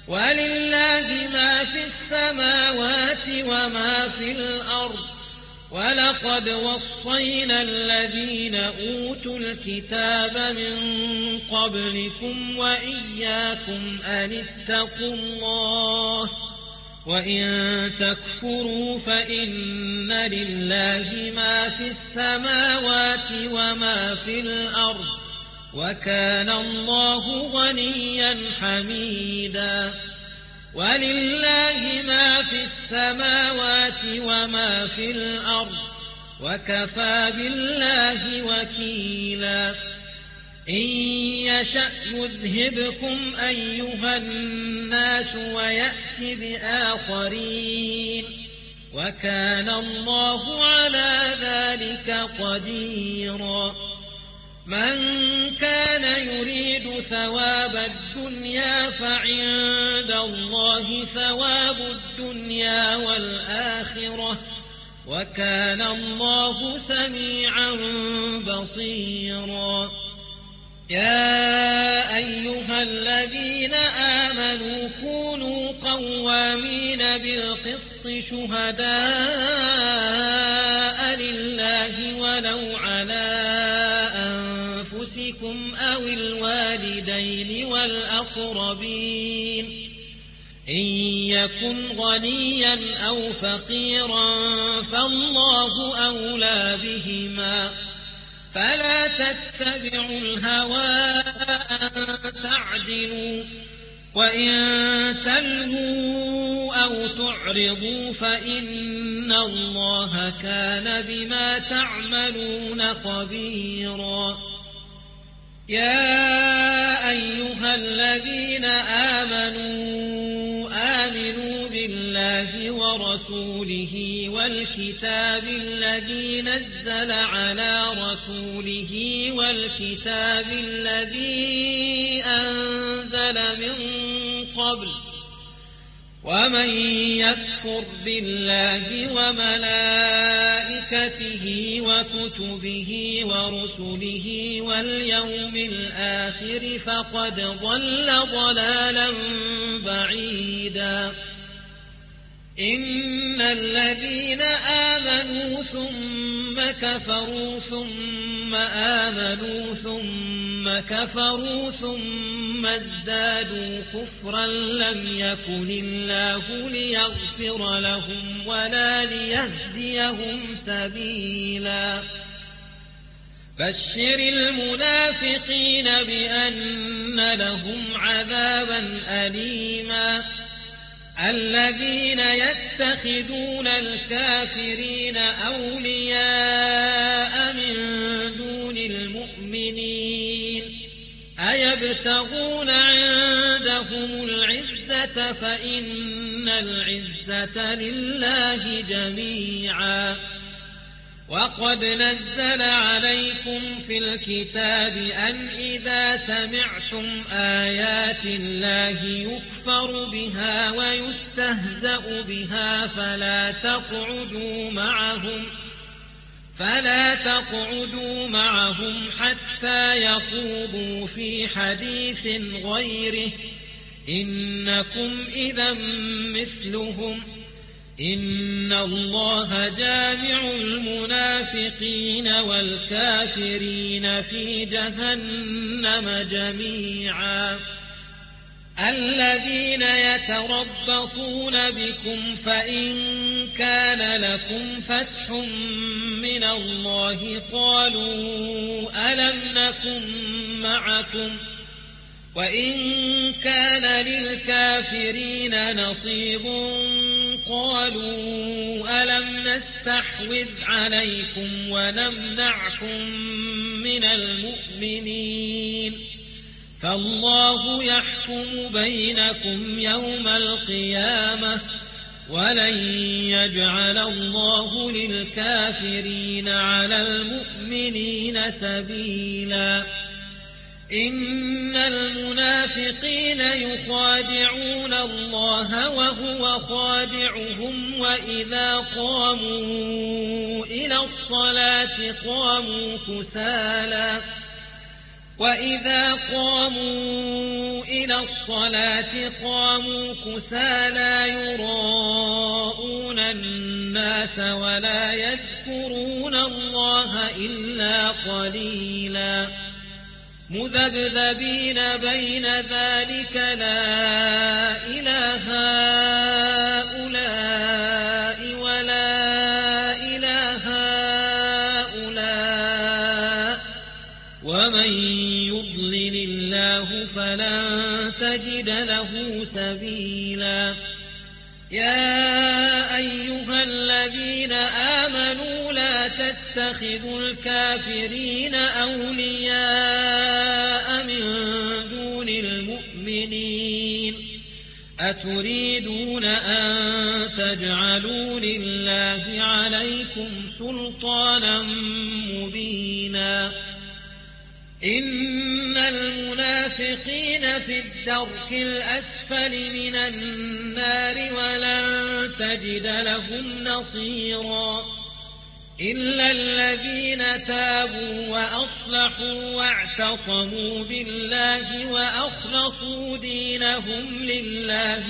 ولله ما في السماوات وما في الأرض ولقد وصينا الذين أوتوا الكتاب من قبلكم وإياكم أن اتقوا الله وإن تكفروا فإن لله ما في السماوات وما في الأرض وكان الله غنيا حميدا ولله ما في السماوات وما في الأرض وكفى بالله وكيلا إن يشأ يذهبكم أيها الناس ويأت بآخرين وكان الله على ذلك قديرا من كان يريد ثواب الدنيا فعند الله ثواب الدنيا والآخرة وكان الله سميعا بصيرا يا أيها الذين آمنوا كونوا قوامين بالقسط شهداء لله ولو على أنفسكم أو الوالدين والأقربين إن يكن غنيا أو فقيرا فالله أولى بهما فلا تتبعوا الهوى أن تعدلوا وإن تلهوا أو تعرضوا فإن الله كان بما تعملون خبيرا يا أيها الذين آمنوا بالله ورسوله والكتاب الذي نزل على رسوله والكتاب الذي أنزل من قبل ومن يكفر بالله وملائكته وكتبه ورسله واليوم الآخر فقد ضل ضلالا بعيدا إن الذين آمنوا ثم كفروا ثم آمنوا ثم كفروا ثم ازدادوا كفرا لم يكن الله ليغفر لهم ولا ليهديهم سبيلا بشر المنافقين بأن لهم عذابا أليما الذين يتخذون الكافرين أولياء من دون المؤمنين أيبتغون عندهم العزة فإن العزة لله جميعا وقد نزل عليكم في الكتاب أن إذا سمعتم آيات الله يكفر بها ويستهزأ بها فلا تقعدوا معهم حتى يخوضوا في حديث غيره إنكم إذا مثلهم إن الله جامع المنافقين والكافرين في جهنم جميعا الذين يتربصون بكم فإن كان لكم فتح من الله قالوا ألم نكن معكم وإن كان للكافرين نصيب قالوا ألم نستحوذ عليكم ونمنعكم من المؤمنين فالله يحكم بينكم يوم القيامة ولن يجعل الله للكافرين على المؤمنين سبيلا إن المنافقين يخادعون الله وهو خادعهم وإذا قاموا إلى الصلاة قاموا كسالى وإذا قاموا إلى الصلاة قاموا كسالى يراءون الناس ولا يذكرون الله إلا قليلا مذبذبين بين ذلك لا إله هؤلاء ولا إله هؤلاء ومن يضلل الله فلن تجد له سبيلا يا أيها الذين آمنوا لا تتخذوا الكافرين أولياء من دون المؤمنين أتريدون أن تجعلوا لله عليكم سلطانا مبينا إن المنافقين في الدرك الأسفل من النار ولن تجد لهم نصيرا إلا الذين تابوا وأصلحوا واعتصموا بالله وأخلصوا دينهم لله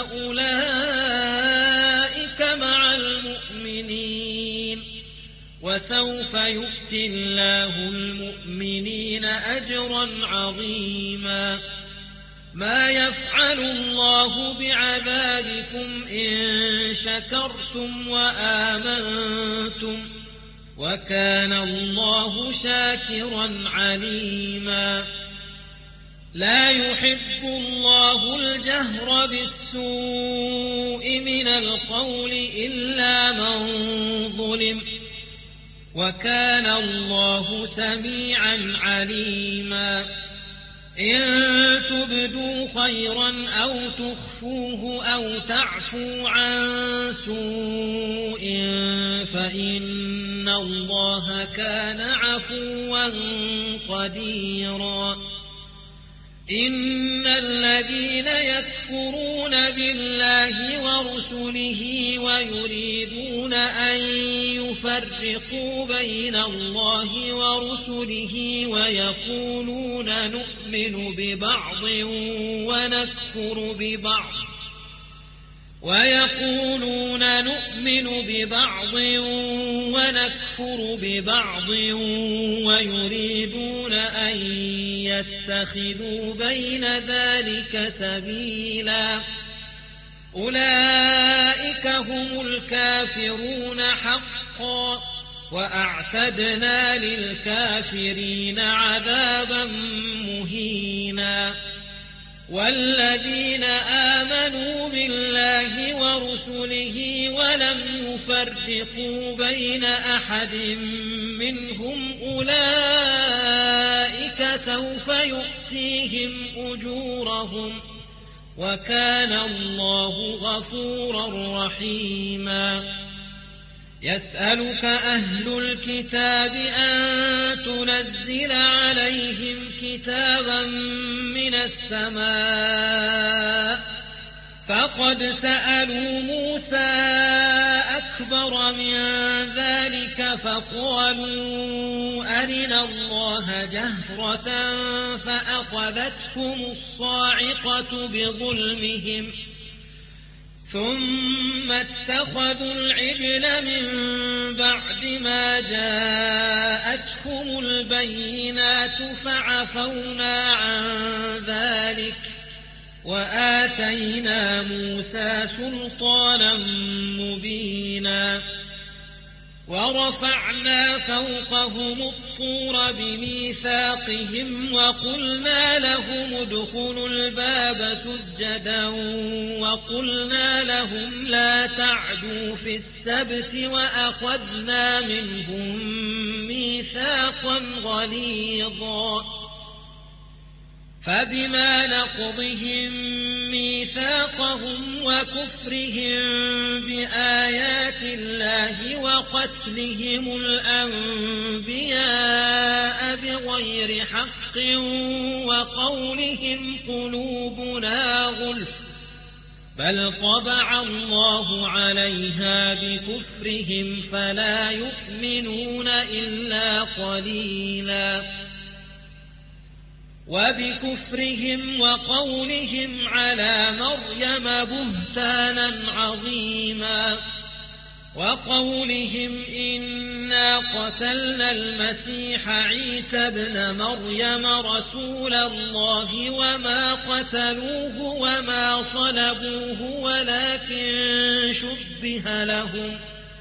فأولئك مع المؤمنين وسوف يؤتي الله المؤمنين أجرا عظيما ما يفعل الله بعذابكم إن شكرتم وآمنتم وكان الله شاكرا عليما لا يحب الله الجهر بالسوء من القول إلا من ظلم وكان الله سميعا عليما إن تبدوا خيرا أو تخفوه أو تعفوا عن سوء فإن الله كان عفوا قديرا إن الذين يكفرون بالله ورسله ويريدون أن يفرقوا بين الله ورسله ويقولون نؤمن ببعض ونكفر ببعض ويريدون أن يتخذوا بين ذلك سبيلا أولئك هم الكافرون حقا وأعتدنا للكافرين عذابا مهينا والذين آمنوا بالله ورسله ولم يفرقوا بين أحد منهم أولئك سوف يؤتيهم أجورهم وكان الله غفورا رحيما يسألك أهل الكتاب أن تنزل عليهم كتابا من السماء فقد سألوا موسى أكبر من ذلك فقالوا أرنا الله جهرة فأخذتهم الصاعقة بظلمهم ثم اتخذوا العجل من بعد ما جاءتهم البينات فعفونا عن ذلك وآتينا موسى سلطانا مبينا ورفعنا فوقهم الطور بميثاقهم وقلنا لهم ادخلوا الباب سجدا وقلنا لهم لا تعدوا في السبت وأخذنا منهم ميثاقا غليظا فبما نقضهم ميثاقهم وكفرهم بآيات الله وقتلهم الأنبياء بغير حق وقولهم قلوبنا غلف بل طبع الله عليها بكفرهم فلا يؤمنون إلا قليلا وبكفرهم وقولهم على مريم بهتانا عظيما وقولهم إنا قتلنا المسيح عيسى ابن مريم رسول الله وما قتلوه وما صلبوه ولكن شبه لهم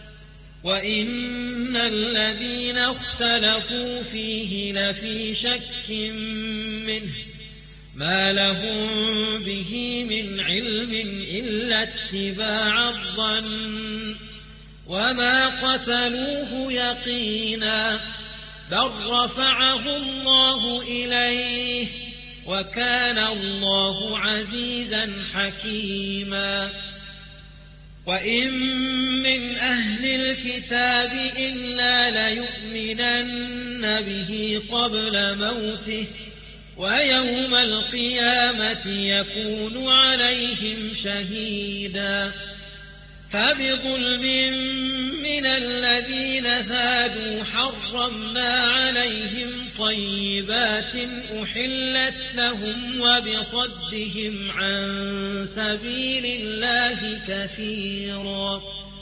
وإن الذين اختلفوا فيه لفي شك منه ما لهم به من علم إلا اتباع الظن وما قتلوه يقينا بل رفعه الله إليه وكان الله عزيزا حكيما وإن من أهل الكتاب إلا ليؤمنن به قبل موته ويوم القيامة يكون عليهم شهيدا فبظلم من الذين هادوا حرمنا عليهم طيبات أحلت لهم وبصدهم عن سبيل الله كثيرا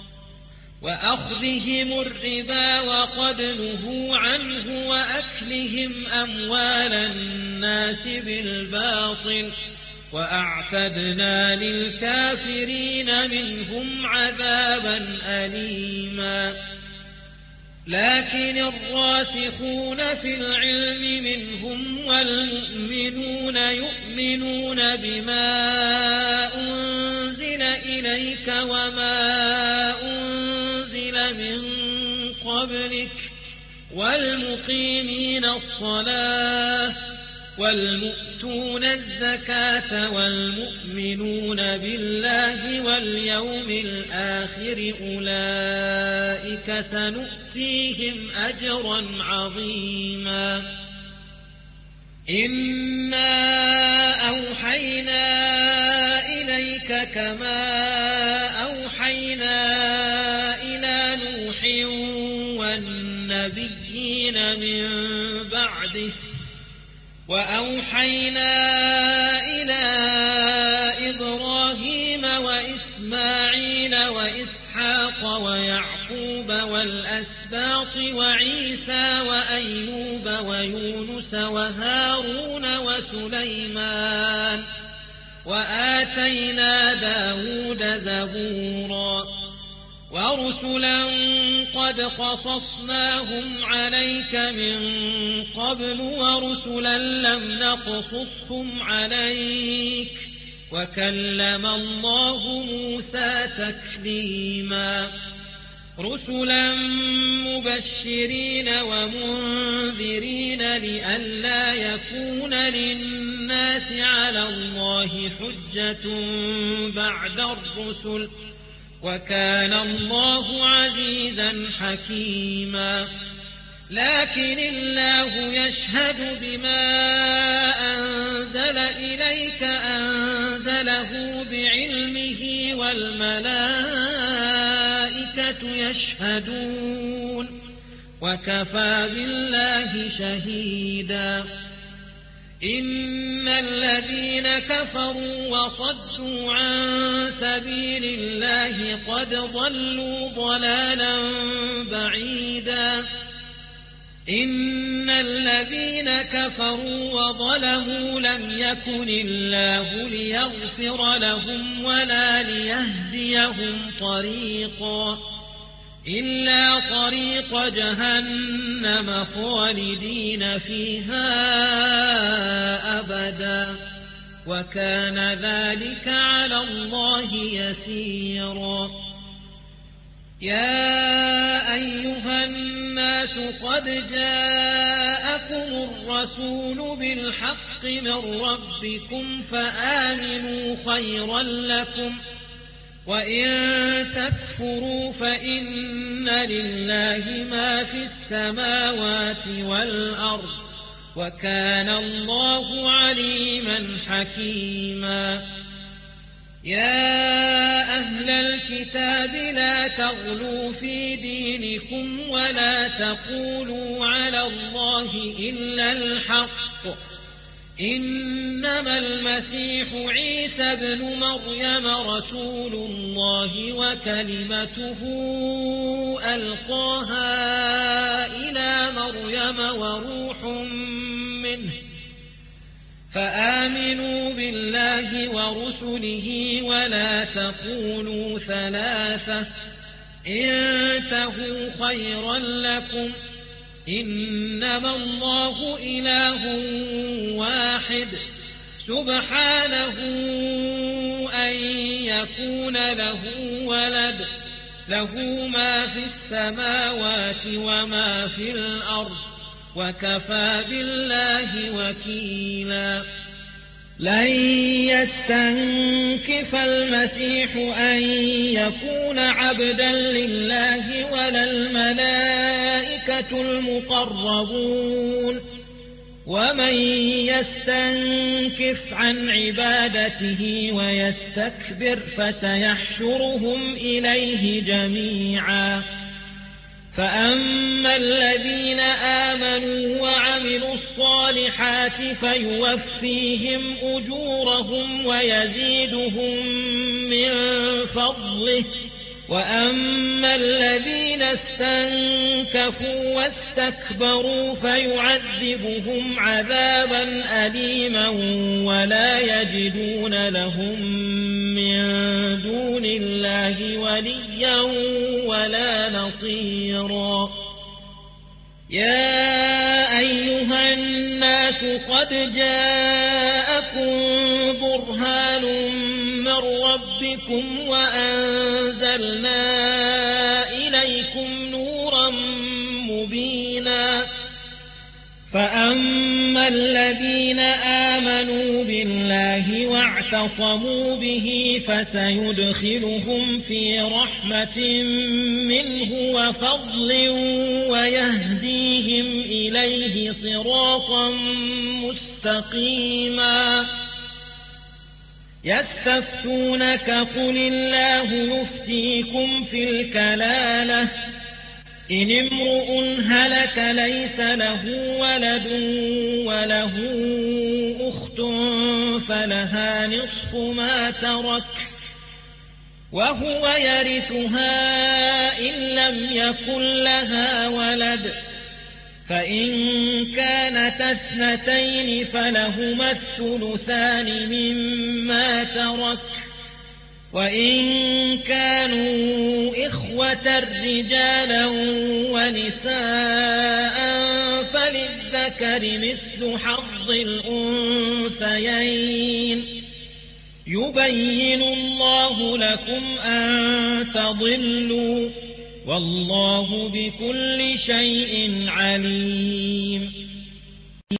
وأخذهم الربا وقد نهوا عنه وأكلهم أموال الناس بالباطل وأعتدنا للكافرين منهم عذابا أليما لكن الراسخون في العلم منهم والمؤمنون يؤمنون بما أنزل إليك وما أنزل من قبلك والمقيمين الصلاة والمؤتون الزكاة والمؤمنون بالله واليوم الآخر أولئك سنؤتيهم أجرا عظيما إنا أوحينا إليك كما أوحينا إلى نوح والنبيين من بعده وأوحينا إلى إبراهيم وإسماعيل وإسحاق ويعقوب والأسباط وعيسى وأيوب ويونس وهارون وسليمان وآتينا داود زبورا ورسلا قد قصصناهم عليك من قبل ورسلا لم نقصصهم عليك وكلم الله موسى تكليما رسلا مبشرين ومنذرين لئلا يكون للناس على الله حجة بعد الرسل وكان الله عزيزا حكيما لكن الله يشهد بما أنزل إليك أنزله بعلمه والملائكة يشهدون وكفى بالله شهيدا إن الذين كفروا وصدوا عن سبيل الله قد ضلوا ضلالا بعيدا إن الذين كفروا وظلموا لم يكن الله ليغفر لهم ولا ليهديهم طريقا إلا طريق جهنم خالدين فيها أبدا وكان ذلك على الله يسيرا يا أيها الناس قد جاءكم الرسول بالحق من ربكم فآمنوا خيرا لكم وإن تكفروا فإن لله ما في السماوات والأرض وكان الله عليما حكيما يا أهل الكتاب لا تغلوا في دينكم ولا تقولوا على الله إلا الحق إنما المسيح عيسى ابن مريم رسول الله وكلمته ألقاها إلى مريم وروح منه فآمنوا بالله ورسله ولا تقولوا ثلاثة انتهوا خيرا لكم إنما الله إله واحد سبحانه أن يكون له ولد له ما في السماوات وما في الأرض وكفى بالله وكيلا لن يستنكف المسيح أن يكون عبدا لله ولا الملائكة المقربون ومن يستنكف عن عبادته ويستكبر فسيحشرهم إليه جميعا فأما الذين آمنوا وعملوا الصالحات فيوفيهم أجورهم ويزيدهم من فضله وأما الذين استنكفوا واستكبروا فيعذبهم عذابا أليما ولا يجدون لهم من دون الله وليا ولا نصيرا يا أيها الناس قد جاءكم برهان من ربكم وأنزلنا إليكم نورا مبينا فأما الذين آمنوا بالله واعتصموا به فسيدخلهم في رحمة منه وفضل ويهديهم إليه صراطا مستقيما يستفتونك قل الله يفتيكم في الكلالة إن امرؤ هلك ليس له ولد وله أخت فلها نصف ما ترك وهو يرثها إن لم يكن لها ولد فإن كانت اثنتين فلهما الثلثان مما ترك وإن كانوا إخوة رجالا ونساء فللذكر مثل حظ الأنثيين يبين الله لكم أن تضلوا والله بكل شيء عليم